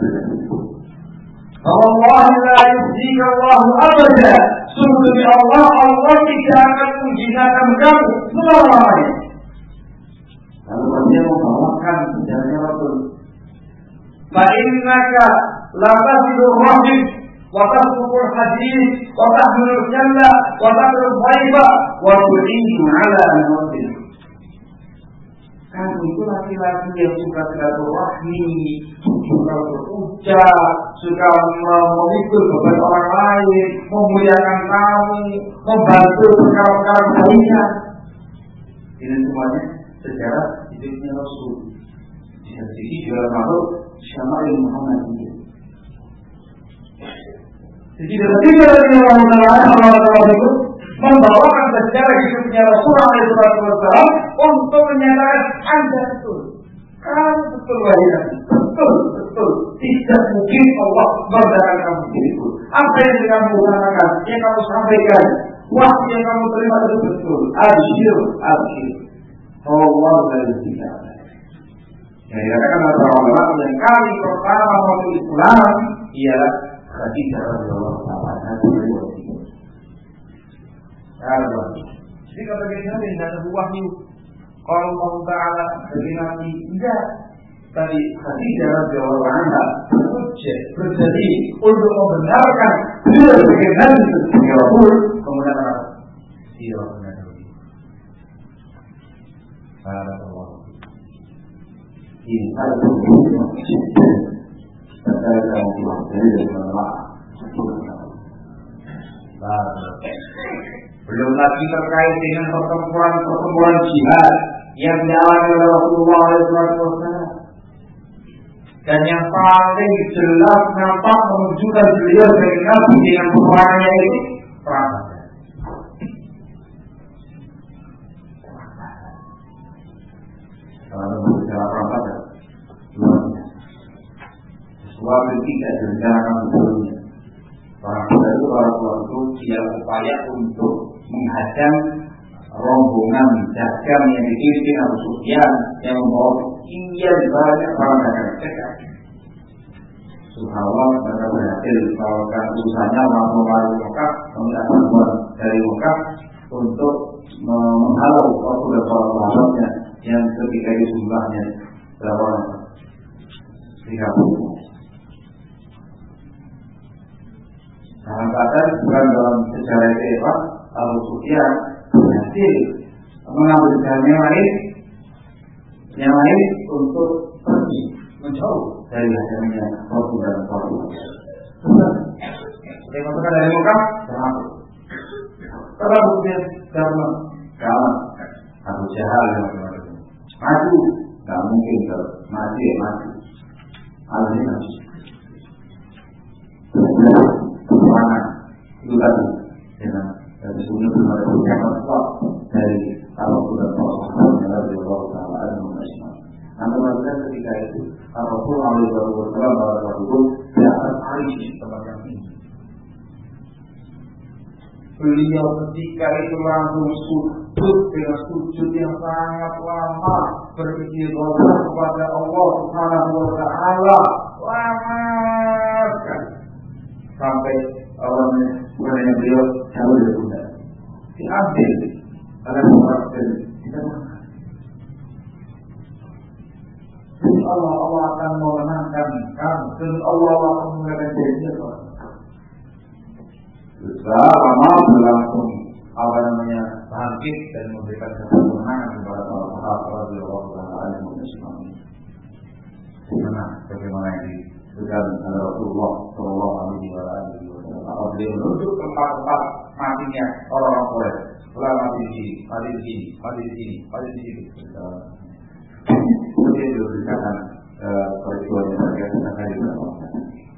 Allah la yukhzika Allah abada. Sungguh demi Allah tidak akan menghinakan kamu selamanya. Lalu dia membawakan sejarahnya Rasul. Fa innaka la tasilu rahim وتسلك الحديث وتحمل الجنة وتقر الضيف وتعين على الموتين. Kamu itu laki-laki yang suka silaturahmi, suka berucap, suka memikul beban orang lain, memuliakan kamu, membantu perkara-perkara kebaikan. Ini semuanya sejarah hidupnya Rasul. Di sini juga masuk Syama'il Muhammadiyah. Jadi ketika Allah itu membawakan sejarah hidupnya Rasulullah SAW untuk menyatakan Anda betul, kamu betul wahai betul, tidak mungkin Allah merendahkan kamu itu. Apa yang kamu katakan, yang kamu sampaikan, waktu yang kamu terima itu betul. Abshir, Allah dari tidak. Yang dikatakan oleh para ulama yang kali pertama masuk Islam ialah Khadijah radhiyallahu anha sebagai wasinya. Jadi kata kita tidak ada wahyu. Kalau Allah Taala bagi Nabi tidak. Tadi Khadijah radhiyallahu anha berjanji untuk membenarkan beliau sebagai Nabi sebagai Rasul, kemudian apa? Iya benar. Allah. Ini satu belum lagi terkait dengan pertempuran jihad yang dialami oleh Rasulullah SAW. Dan yang paling jelas nampak menunjukkan beliau sebagai Nabi dengan peperangannya itu perang Badar. Kalau berbicara perang Badar, sesuatu tidak direncanakan sebelumnya. Perang Badar itu waktu dia upaya untuk menghadang rombongan dagang yang dipimpin Abu Sufyan yang membawa sekian banyak barang dagang cekat. Subhanallah, mereka berhasil melakukan usahanya langsung lari Mekah, meminta bantuan dari Mekah untuk menghalau Rasulullah SAW yang ketika itu jumlahnya berapa orang? 30. Dalam Badar bukan dalam sejarah itu Abu Sufyan berhasil mengambil jalan yang lain untuk pergi menjauh dari hasilnya Rasulullah SAW. Dia masukkan dari Mekah termasuk. Kalau Sufyan kalah, Abu Jahal yang macam-macam. Maju, tak mungkin mati. Alhamdulillah maju. Mana itu tadi dengan dari sini belum ada persiapan kuat dari Rasulullah SAW yang dari Allah Taala al-Masih. Namun ketika itu Rasulullah SAW pada waktu itu di atas Aisyah tempat yang tinggi. Beliau ketika itu langsung sujud dengan sujud yang sangat lama beristighfar kepada Allah Subhanahu wa Ta'ala lama sekali sampai orangnya beliau jauh dari bunda diambil oleh orang dan tidak mengenal. Jadi Allah akan memenangkan kamu dan Allah akan mengadakan janji selama berlangsung bangkit dan memberikan kemenangan kepada para sahabat radhiyallahu anhum ajma'in. Bagaimana yang disebutkan oleh Rasulullah sallallahu alaihi wasallam. Beliau menunjuk tempat-tempat matinya orang-orang Quraisy. Setelah mati di sini. Kemudian diberikan peristiwa yang terkait dengan hari berikutnya.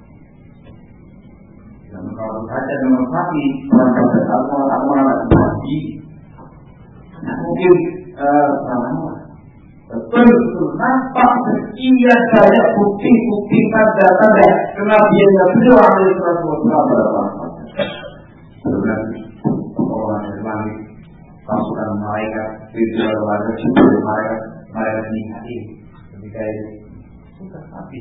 Dan kalau saja menempati orang bagi, mungkin sama. Betul nampak sekian banyak bukti tanda-tanda kenabian yang beliau alaihi wasallam berapa orang Islam pasukan malaikat itu ada juga malaikat ini ketika itu sudah mati.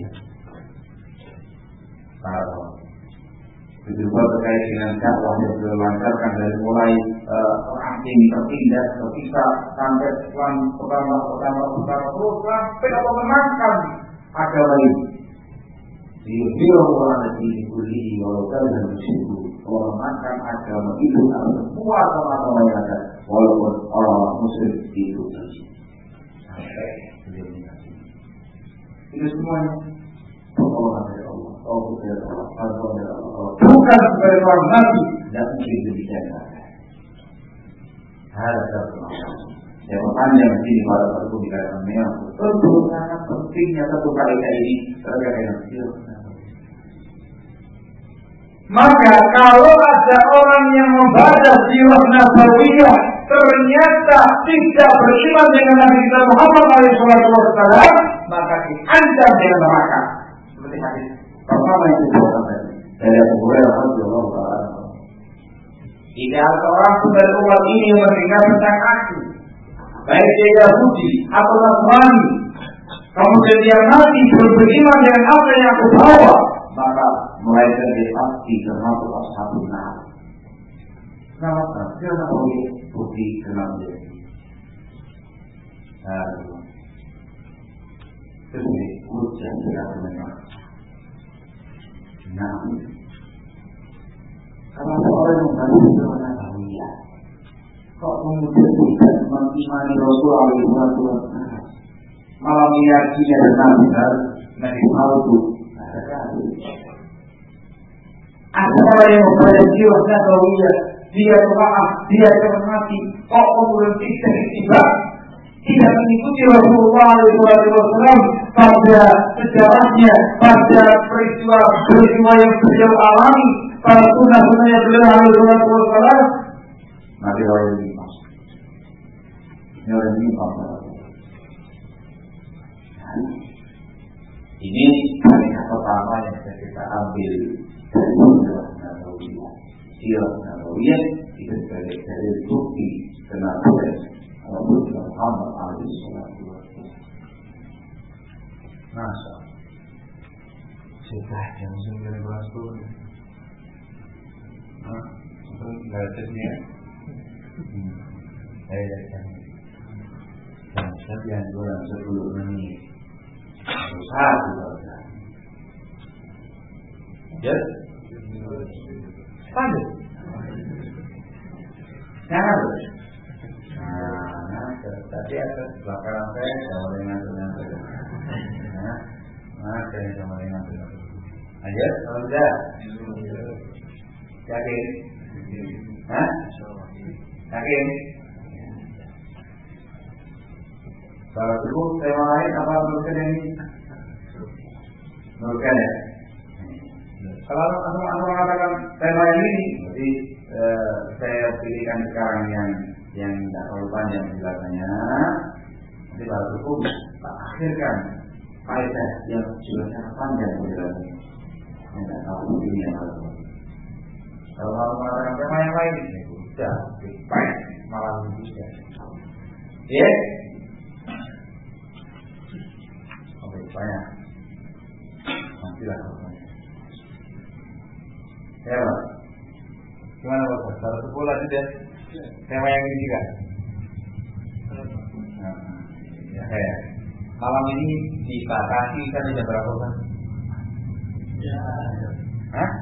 Begitu terkait dengan dakwah yang beliau lancarkan dari mulai asing tertindas terpisah sampai pertama terus sampai Allah menangkan agama ini. Dia orang ini kuliah walaupun dan bersyukur Allah menangkan agama itu atas semua agama yang ada walaupun orang Muslim itu sampai beliau meninggal. Itu semuanya pertolongan dari Allah. Bukan sebagai orang Nabi tidak mungkin demikian. Harus yang panjang sini pada satu dikatakan memang tentu sangat pentingnya satu kaidah ini terkait dengan sirah. Maka kalau ada orang yang membaca sirah Nabawiyah ternyata tidak beriman dengan Nabi kita Muhammad SAW, maka diancam dengan neraka. Seperti hadis pertama yang disebutkan dari Abu Hurairah radhiyallahu anhu. Jika seorang dari umat ini mendengar tentang aku, baik dia Yahudi atau Nasrani, kemudian dia mati beriman dengan apa yang aku bawa, maka melainkan dia pasti termasuk ashabun nar. Kenapa? Karena bukti kenal dia. Terus ini hujan tidak benar. Nah, kalau orang yang baru berwarna bahagia, kok kemudian tidak mengimani Rasulullah SAW, malah meyakini benar Nabi palsu. Ada orang yang berada di jiwa bahagia, dia bermaaf, dia terhormati, kok kemudian tidak tiba, tidak mengikuti Rasulullah SAW pada sejarahnya, pada peristiwa yang beliau alami, pada sunnah-sunnah yang beliau alami SAW. Nabi orang ini masuk. Ini orang ini masuk. Ini kalimat pertama yang kita ambil dari Sirah Nabawiyah. Sirah Nabawiyah itu sebagai bukti kenabian Rasulullah Muhammad SAW. Masa sudah jam 9:20. Batasnya jam 10 menit. Satu saja. Yes. Pandai. Jangan. Tadi ada belakang saya sama dengan saya sama dengan aja, kalau tidak yakin? Yakin? Kalau cukup tema lain apa menurutkan ini? Menurutkan ya? Kalau aku mengatakan tema ini, jadi saya pilihkan sekarang yang tidak terlalu panjang penjelasannya. Nanti kalau cukup, tak akhirkan faedah yang juga sangat panjang penjelasannya. Saya tidak tahu ini yang harus. Kalau mau mengatakan tema yang lain, ya sudah, baik malam ini juga. Ya? Oke, banyak. Nantilah banyak. Ya, Pak. Gimana Pak? Kalau 10 aja deh. Tema yang ini juga. Ya. Malam ini dibatasi kan jam berapa kan? Ya. Hah?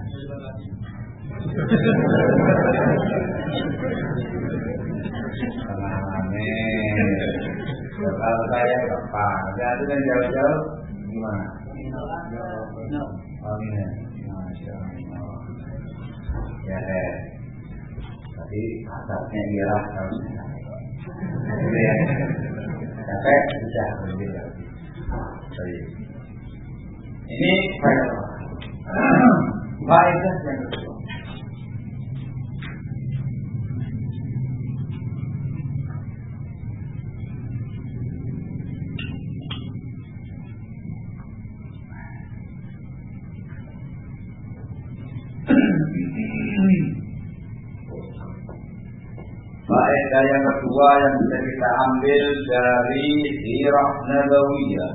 Kalau saya apa? Jadi yang jauh-jauh gimana? Oh ini. Masya Allah. Ya tadi asapnya ialah ya. Capek sudah berbeda. Ini faedah yang kedua. Faedah yang kedua yang bisa kita ambil dari Sirah Nabawiyah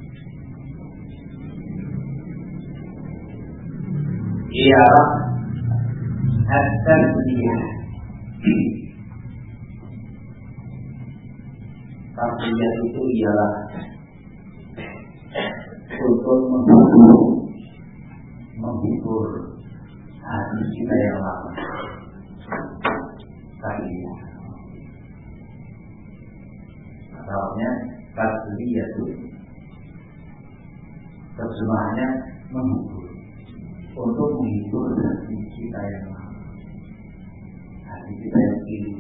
ialah at-tasbiyah. Tasbiyah itu ialah untuk menghibur hati kita yang lama. Tasbiyah. Asalnya tasbiyah itu terjemahannya menghibur, untuk menghibur hati kita yang lama, hati kita yang kiri.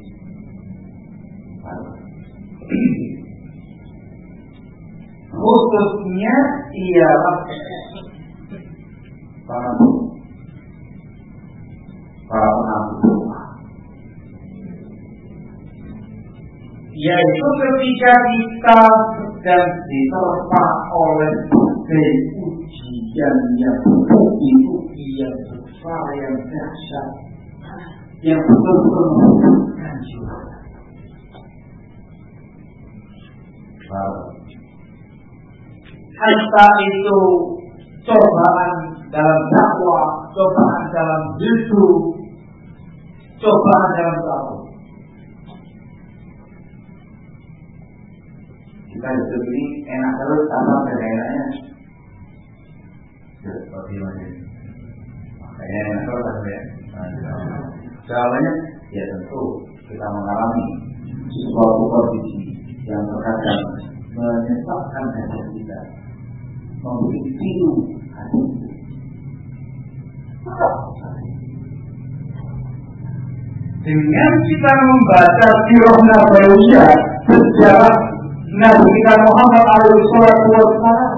Khususnya ialah para pengaku, yaitu ketika kita sedang diterpa oleh ujian yang bukti yang besar, yang dahsyat, yang betul-betul menghidupkan jiwa. entah itu cobaan dalam dakwah, cobaan dalam hidup, cobaan dalam dakwah. Kita hidup ini enak terus apa bedanya? Bagaimana? Makanya enak terus apa ya? Jawabannya ya tentu kita mengalami suatu kondisi yang terkadang menyebabkan hati kita membuat pilu hati. Dengan kita membaca sirah nabawiyah sejarah Nabi kita Muhammad alaihi salatu wassalam,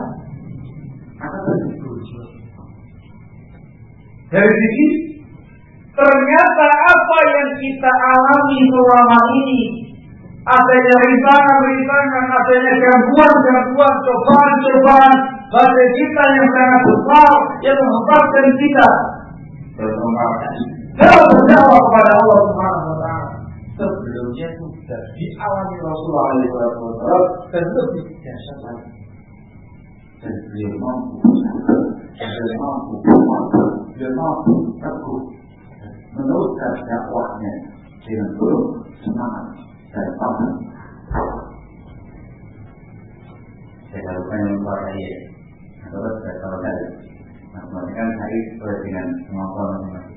dari sini ternyata apa yang kita alami selama ini, adanya rintangan-rintangan, adanya gangguan-gangguan, cobaan-cobaan pada kita yang sangat besar yang menghempaskan kita dalam berdakwah kepada Allah Subhanahu wa taala. Sebelumnya sudah dialami Rasulullah SAW dan lebih dahsyat lagi. Dan beliau mampu teguh meneruskan dakwahnya dengan penuh semangat dan paham. Saya lupa yang memperkaya atau saya tahu tadi maksudnya saya sesuai dengan kemampuan masing-masing.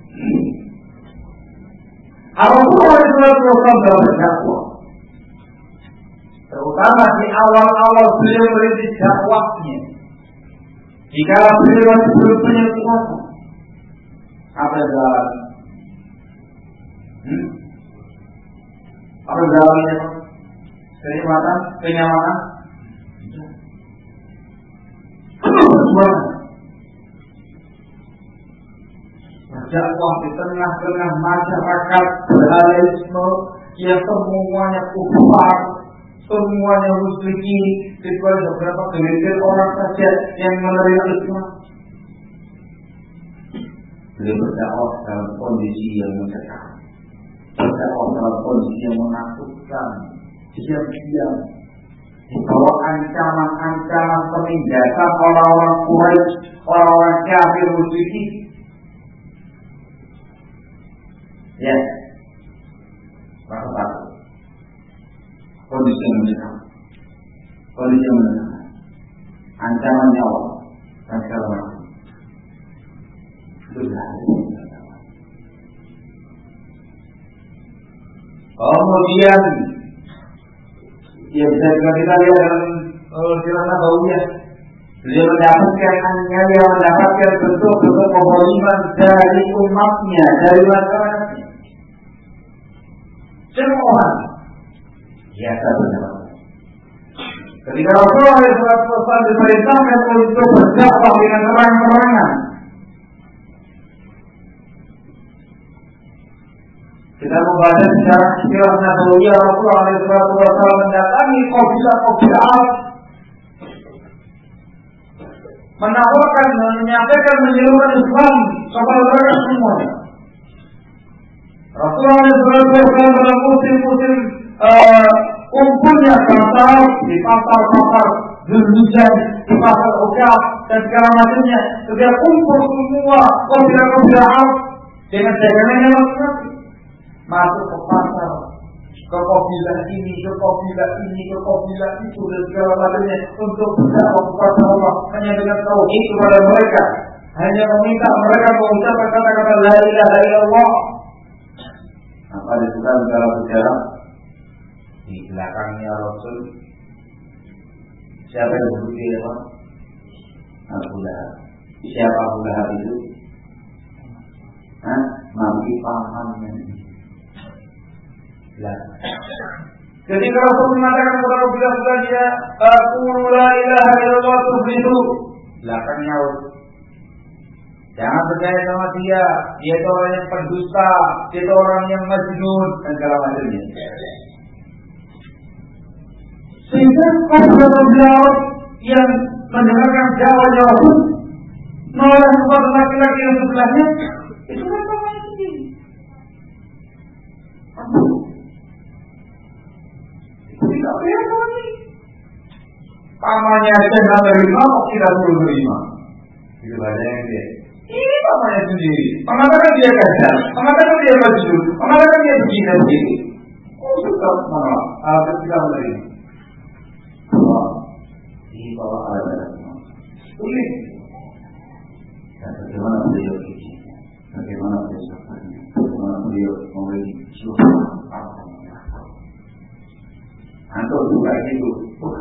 Rasulullah SAW dalam berdakwah, terutama di awal-awal beliau merintis dakwahnya, jika beliau belum punya kuasa, apa jalan? Apa jalannya? Kenikmatan, kenyamanan, berjuang, berdakwah di tengah-tengah masyarakat pluralisme yang semuanya kufar, semuanya musyrikin, kecuali beberapa gelintir orang saja yang menerima Islam. Beliau berdakwah dalam kondisi yang mencekam, berdakwah dalam kondisi yang menakutkan, diam-diam di bawah ancaman-ancaman penindasan orang-orang Quraisy, orang-orang kafir musyrikin. Ya, rasa takut, kondisi yang mencekam, ancaman nyawa dan segala macam. Kemudian yang bisa kita lihat dalam sirah nabawiyah, beliau mendapatkan bentuk-bentuk kezaliman dari umatnya, dari masyarakatnya. Semua orang biasa berdakwah. Ketika Rasulullah SAW diperintahkan untuk berdakwah dengan terang-terangan, kita membaca sejarah sirah nabawiyah, Rasulullah SAW mendatangi kabilah-kabilah Arab, menawarkan, menyampaikan, menyerukan Islam kepada mereka semuanya. Rasulullah SAW dalam musim-musim kumpulnya pasar, di pasar-pasar Zulhijjah, di pasar Uqab dan segala macamnya, setiap kumpul semua kabilah-kabilah Arab dengan dagangannya masing-masing, masuk ke pasar, ke kabilah ini, ke kabilah ini, ke kabilah itu dan segala macamnya untuk berdakwah kepada Allah hanya dengan tauhid kepada mereka, hanya meminta mereka mengucapkan kata-kata la ilaha illallah. Apa disebutkan dalam sejarah di belakangnya Rasul, siapa yang berbudi apa? Abu Lahab. Siapa Abu Lahab itu? Nabi pamannya. Ketika Rasul mengatakan kepada budak-budak dia, "Qulu la ilaha illallah tuflihu." Belakangnya jangan percaya sama dia itu orang yang pendusta, dia itu orang yang majnun dan segala macamnya. Sehingga kaum yang mendengarkan dakwahnya Rasul menolak kepada laki-laki yang sebelahnya, itu kan orang sendiri. Tidak boleh lagi. pamannya aja nggak terima, kok kita suruh terima? Itu banyak dia. Ini pamannya sendiri. Mengatakan dia gagal, mengatakan dia maju, mengatakan dia begini. Oh sudah menolak. Apa kita menerima? Ini bawa ada sulit. Dan bagaimana beliau ini? Bagaimana beliau sabarnya? Bagaimana beliau memiliki syukur? Antum juga gitu.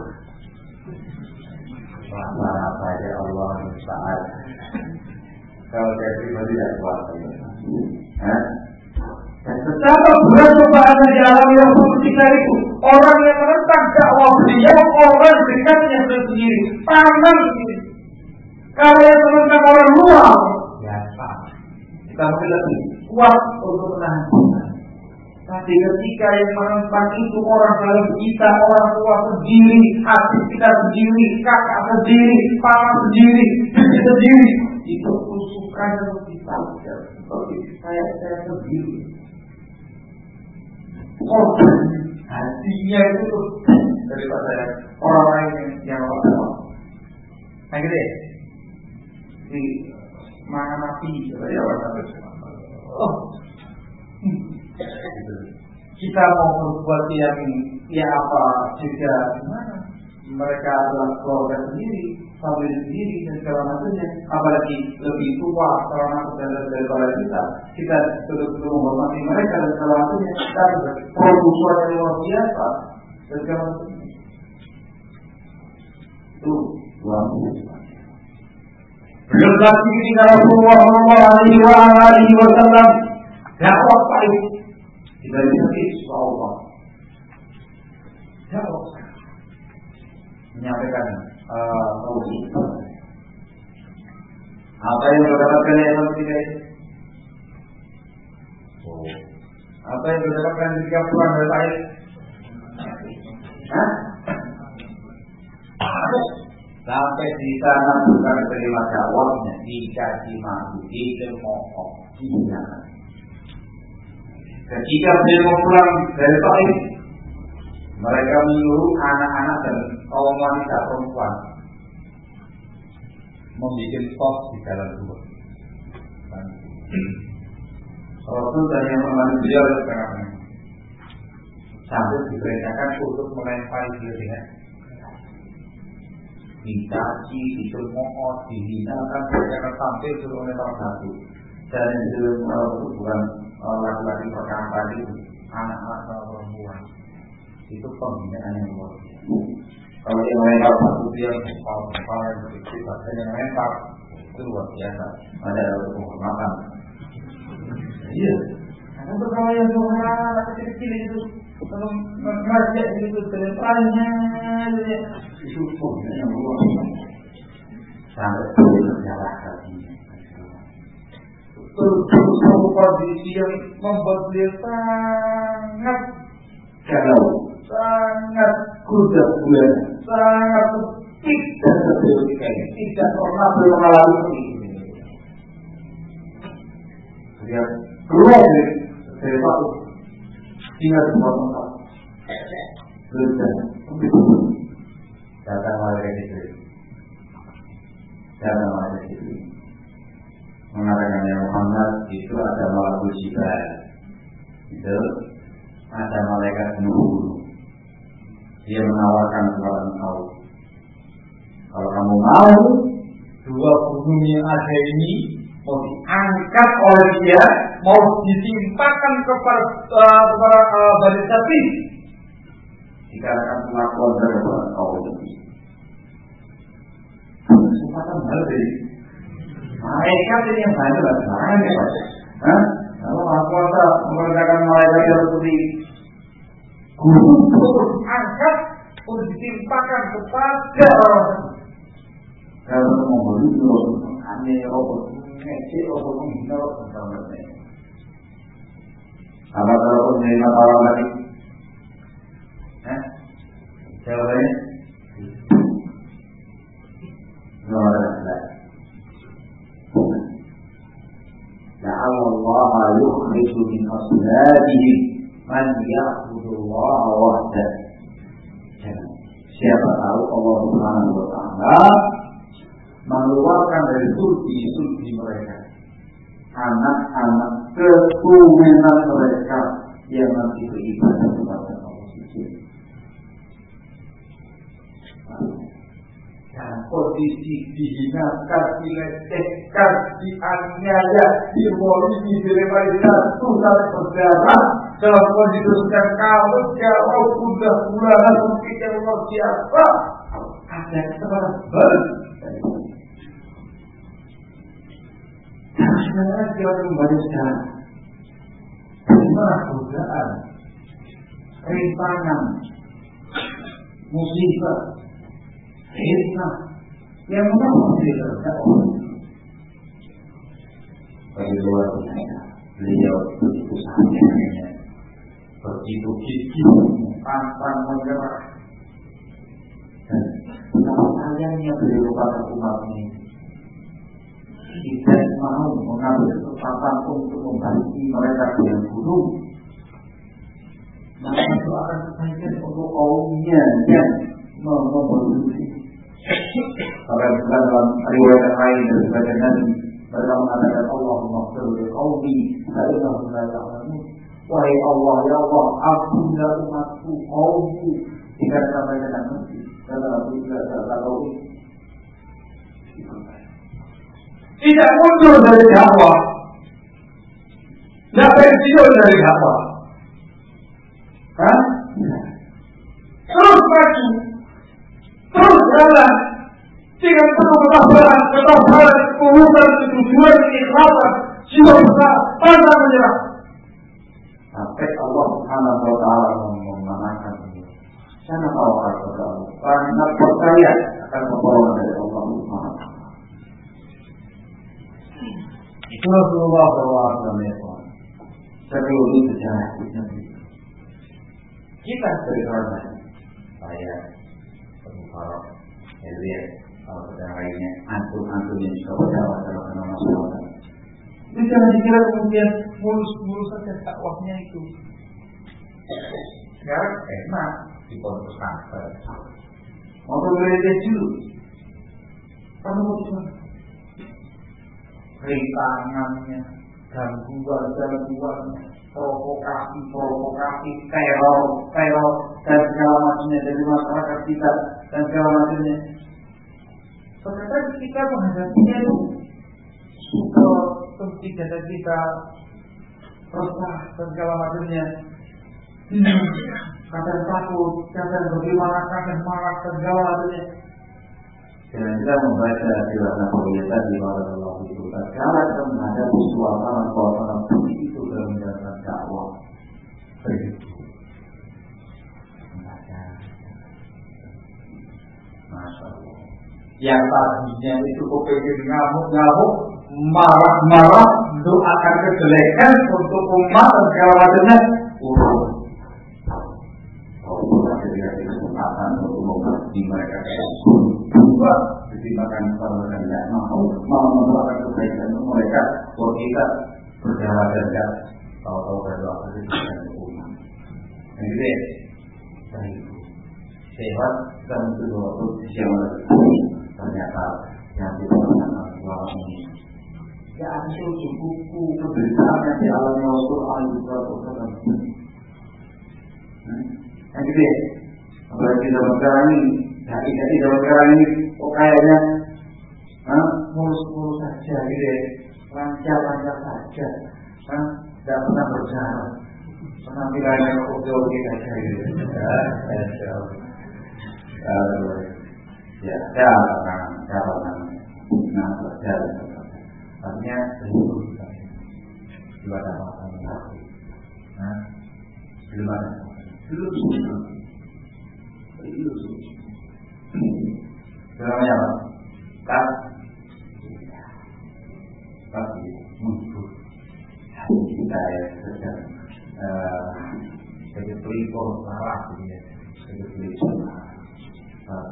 Apa aja Allah Taala. Kalau saya pribadi tidak kuat. Dan betapa berat cobaan yang dialami Rasul ketika itu. Orang yang menentang dakwah beliau, orang dekatnya sendiri, paman sendiri. Kalau yang menentang orang luar, biasa. Kita mungkin lebih kuat untuk menahan. Tapi ketika yang menentang itu orang dalam kita, orang tua sendiri, adik kita sendiri, kakak sendiri, paman sendiri, cucu sendiri, itu tusukan yang kita seperti saya sendiri. Korban hatinya itu daripada orang lain yang orang. Nah gitu ya. Di mangan api, dari orang sampai. Kita mau berbuat yang ya apa juga gimana? Mereka adalah keluarga sendiri, famili sendiri dan segala macamnya. Apalagi lebih tua segala macam daripada kita. Kita betul-betul menghormati mereka dan segala macamnya. Dan produser yang luar biasa dan segala macamnya. Itu luar biasa. Belum lagi ketika Rasulullah SAW dakwah baik. Kita lihat Allah dakwah menyampaikan tauhid. Apa yang mendapatkan yang ketiga itu? Apa yang mendapatkan ketika pulang dari Taif? Sampai di sana bukan terima jawabnya, dikasih mati, dicemooh, dihinakan. Ketika beliau pulang dari Taif, mereka menyuruh anak-anak dan kaum wanita perempuan membuat pos di jalan tua. Rasul dan yang menemani beliau sekarang sambil diperintahkan untuk melempari dia dengan dicaci, dicemooh, dihinakan, mereka tampil suruh melempar batu. Dan itu bukan laki-laki perkara tadi, anak-anak dan perempuan. Itu pembinaan yang luar biasa. Kalau yang melempar batu dia kepala yang begitu, bahkan yang melempar itu luar biasa. Ada penghormatan. Iya. Karena kalau yang anak kecil itu kalau mengajak itu kelemparnya itu pembinaan yang luar biasa. Sampai berjalan hatinya. Terus kondisi yang membuat dia sangat galau, sangat kuda bulan, sangat tidak terpikirkan, tidak pernah mengalami ini. Dia keluar dari batu, tinggal di bawah tempat, datang malaikat itu, mengatakan yang Muhammad itu ada malaikat Jibril, itu ada malaikat Nuh. Dia menawarkan kepada engkau, kalau kamu mau, dua gunung yang ada ini mau diangkat oleh dia, mau ditimpakan kepada Bani Sabi, dikarenakan pengakuan dari engkau ini. Kesempatan baru. Malaikat ini yang banyak lah, sekarang ya Pak. Kalau aku rasa memerintahkan malaikat yang seperti gunung terus angkat untuk ditimpakan kepada orang. Kalau mau itu aneh, ngecek, menghina, apa kalau menerima tawaran lagi? Jawabannya? لعل الله يخرج من أصلابهم من يعبد الله وحده. Siapa tahu Allah Subhanahu wa Ta'ala mengeluarkan dari sulbi mereka anak-anak keturunan mereka yang nanti beribadah kepada Allah. Dalam kondisi dihinakan, dilecehkan, dianiaya, dimolimi, direparikan, sampai berdarah, dalam kondisi sedang kamu jauh sudah mulai mungkin Allah siapa ada teman karena dia kembali sekarang bagaimana godaan, rintangan, musibah, fitnah yang mengalami Allah. Bagi luar biasa, beliau begitu sangat begitu gigih, pantang menyerah, dan betapa sayangnya beliau pada umat ini tidak mau mengambil kesempatan untuk membantu mereka dengan gunung. Maka itu akan kebaikan untuk kaumnya yang membantu. Bahkan dalam riwayat lain dari sebagian Nabi, mereka mengatakan Allahumma ighfir li qaumi fa innahum la ya'lamun. Wahai Allah, ya Allah, ampunilah umatku, kaumku, jika sampai dengan nanti, karena aku tidak tahu. Tidak mundur dari dakwah, tidak pensiun dari dakwah, terus maju, terus jalan, dengan penuh ketabahan, kekuatan, ketujuan, keikhlasan, jiwa besar, pantang menyerah. Sampai Allah Subhanahu wa Ta'ala memenangkan ini. Sana tawakal kepada Allah. Karena percaya akan pertolongan dari Allah Subhanahu wa Ta'ala. Itu Rasulullah SAW. Sebelum sejarah kita beribadah. Saya, Abu Farah, Elias, kalau yang lainnya, antum yang juga berdakwah dalam nama Allah. Itu jangan dikira kemudian mulus-mulus saja dakwahnya itu. Sekarang enak di pondok pesantren. Mau berbeda dulu. Kamu cuma rintangannya, gangguan, provokasi, teror, dan segala macamnya dari masyarakat kita dan segala macamnya. Ternyata kita menghadapinya itu suka ketika kita resah dan segala macamnya, kadang takut, kadang bagaimana, kadang marah dan segala macamnya. Dan kita membaca sirah Nabawiyah tadi Allah itu tatkala kita menghadapi suasana begitu dalam menjalankan dakwah begitu. Masya Allah. Yang tadinya itu kepingin ngamuk, marah, doakan kejelekan untuk umat dan segala macamnya. Ketika kesempatan untuk membagi mereka dua, ketimbang kalau mereka tidak mau mendoakan kebaikan untuk mereka, kalau kita berjalan dan tahu berdoa kebaikan untuk umat. Jadi sehat dan kedua posisi yang ternyata yang diberikan Allah ini. Ya ada buku pemberitaan yang dialami Rasulullah SAW. Yang gede, apalagi zaman sekarang ini, jadi zaman sekarang ini, kok kayaknya mulus-mulus saja, gitu, lancar saja, tidak pernah berjalan, penampilannya kok kita saja, gitu. Ya, jalan, berjalan, artinya belum ada masalah, belum ada. Namanya apa? Tapi muncul hati kita yang sedang sebagai pelipur marah, sebagai pelipur marah.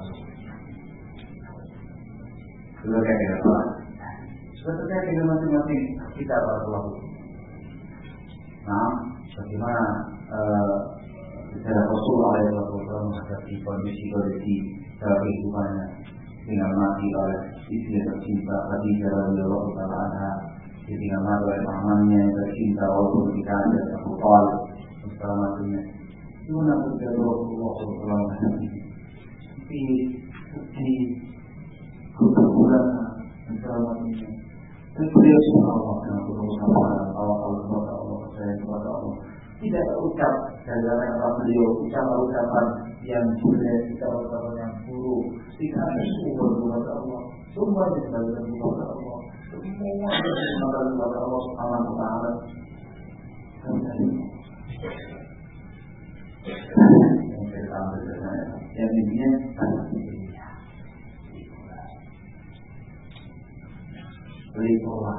Sudah kayak apa? Sebetulnya dengan masing-masing kita para pelaku. Nah, bagaimana secara Rasulullah SAW menghadapi kondisi kehidupannya dengan mati oleh istri yang tercinta Khadijah radhiyallahu taala anha, dengan mati oleh pamannya yang tercinta walaupun tidak ada Abu Thalib segala macamnya. Gimana Rasulullah SAW menghadapi di kekurangan segala macamnya. Dan beliau subhanallah dengan berusaha kepada Allah percaya kepada Allah. Tidak ucap dari kata beliau ucapan yang jelek, ucapan yang buruk. Tidak ada syukur kepada Allah. Semua dikembalikan kepada Allah. Semua dikembalikan kepada Allah Subhanahu wa taala. Yang pertama yang intinya pelitulah.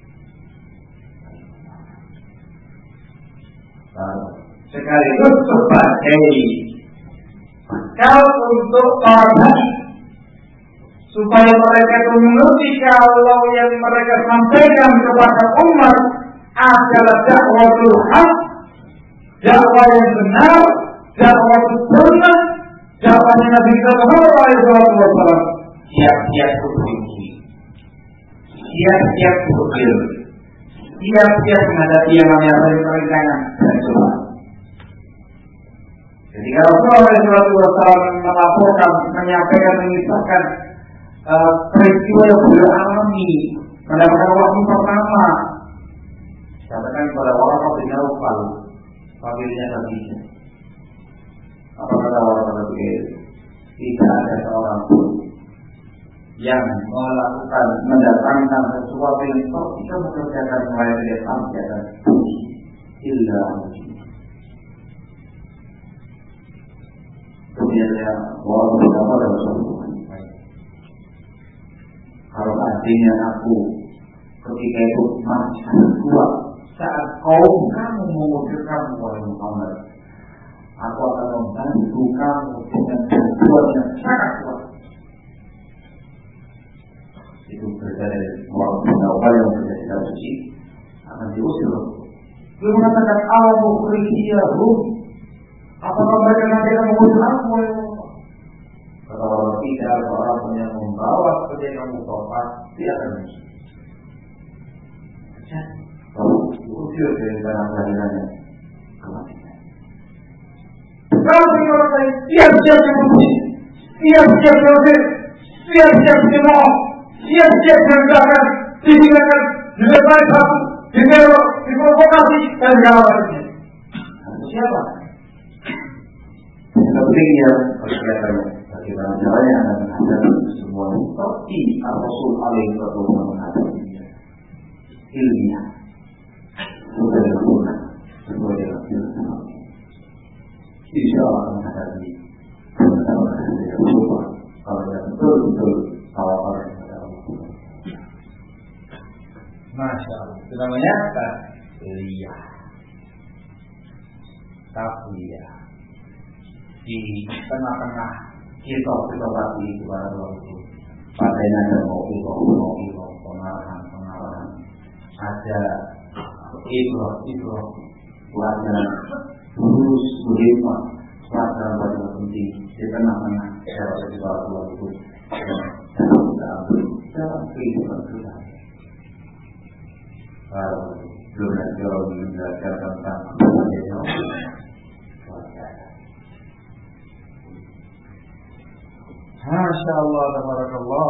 Sekaligus sebagai bekal untuk para supaya mereka itu mengerti kalau yang mereka sampaikan kepada umat adalah dakwahul haq, dakwah yang benar, dakwah sunnah, dakwahnya Nabi Muhammad SAW. Siap-siap berfungsi, siap-siap berpikir, siap-siap menghadapi yang namanya perintangan dan coba. Ketika Rasulullah SAW melaporkan, menyampaikan, mengisahkan peristiwa yang beliau alami, mendapatkan wahyu pertama, katakan kepada orang bin Nawfal, familinya Khadijah. Apa kata orang bin? Tidak ada seorang pun yang melakukan mendatangkan sesuatu yang kita mengerjakan mulai dari sampai dan illa kemudian Allah berkata pada Rasulullah, kalau artinya aku ketika itu masih sangat kuat saat kaum kamu mengusirkan wahai Muhammad, aku akan membantu kamu dengan bantuan yang sangat kuat. Itu berada walaupun awal yang terjadi dalam suci akan diusir. Dia mengatakan Allah mukhrijiyahum, apakah mereka nanti akan mengusir aku? Kata Allah tidak, orang yang membawa seperti kamu bapak dia akan mengusir. Kalau diusir dari dalam kelahirannya kematian. Kalau mereka siap-siap mengusir, siap-siap mengusir, siap-siap dimau, siap-siap menegakkan, dihinakan, dilepas satu, diprovokasi dan segala macamnya. Siapa? Pentingnya persiapannya, bagaimana caranya anda menghadapi semua seperti Rasul alaihi wasallam menghadapinya. Ilmiah, sudah dilakukan, semua dilakukan. Insya Allah menghadapi bersama dengan Allah. Kalau tidak betul-betul tawakal. Masya Allah, itu namanya apa? Liyah, tafliyah. Di tengah-tengah kita pasti kepada Allah itu padanya ada mau pengarahan ada ibrah pelajaran lurus berhikmah pelajaran penting di tengah-tengah kepada Allah itu dalam kehidupan kita. Belum jauh belajar tentang Masya Allah, tabarakallah.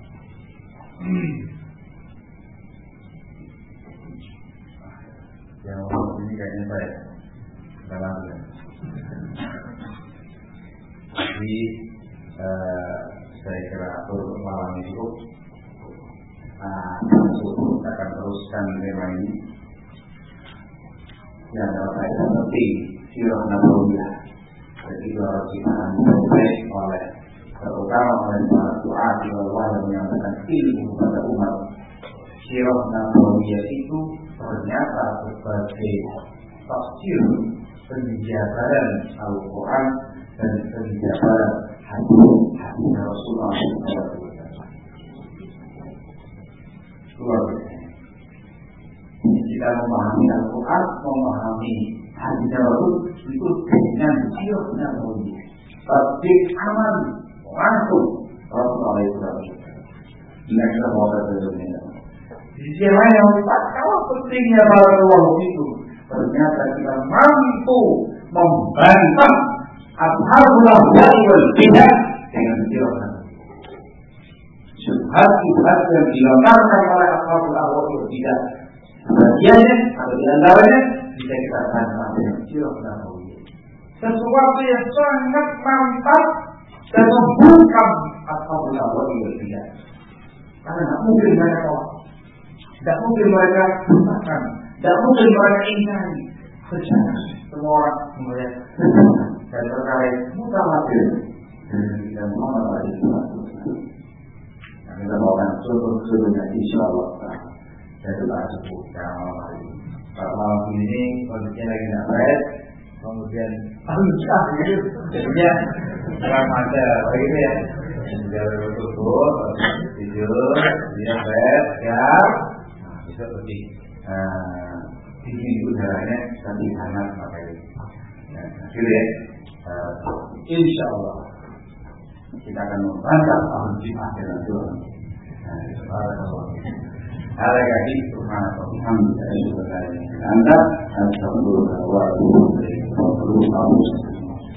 Yang ini kayaknya saya dalam. Jadi saya kira untuk malam itu akan teruskan tema ini. Yang adalah kaitan penting sirah nabawiyah. Jadi harus dipahamkan oleh terutama oleh para doa Allah yang menyampaikan ilmu kepada umat. Sirah nabawiyah itu ternyata sebagai tafsir penjabaran Al-Quran dan penjabaran hadis Rasulullah SAW. Luar biasa. kita memahami Al-Quran, memahami hadis Rasul itu dengan jiwa Nabi. Tasdik aman langsung Rasulullah SAW. Ini adalah wabah dunia. Di sisi lain yang tak kalah pentingnya barakallahu itu, ternyata kita mampu membantah ashabul ahwa'i wal bidah dengan jiwa Nabi. Subhat-subhat yang dilontarkan oleh ashabul ahwa'i wal bidah, sebagiannya atau di antaranya bisa kita bantah dengan jiwa Nabi. Sesuatu yang sangat mantap dan membungkam ashabul ahwa'i wal bidah. Karena tidak mungkin mereka tolak, tidak mungkin mereka bukakan, tidak mungkin mereka ingkari. Sejarah semua orang melihat dan terkait mutawatir dan Muhammad SAW. Nah, kita bawakan contoh-contohnya insyaallah. Itu tak cukup karena malam hari ini. Kalau malam ini kondisinya lagi tidak baik, kemudian jadinya kurang ada begitu ya. Sudah betul tidur, dia bed, ya, bisa pergi. Dingin udaranya tapi hangat makanya. Gitu ya. Insya Allah kita akan membantah tahun Jumat dengan Tuhan. Ada lagi subhanallah alhamdulillah. Anda harus berdoa wa berdoa.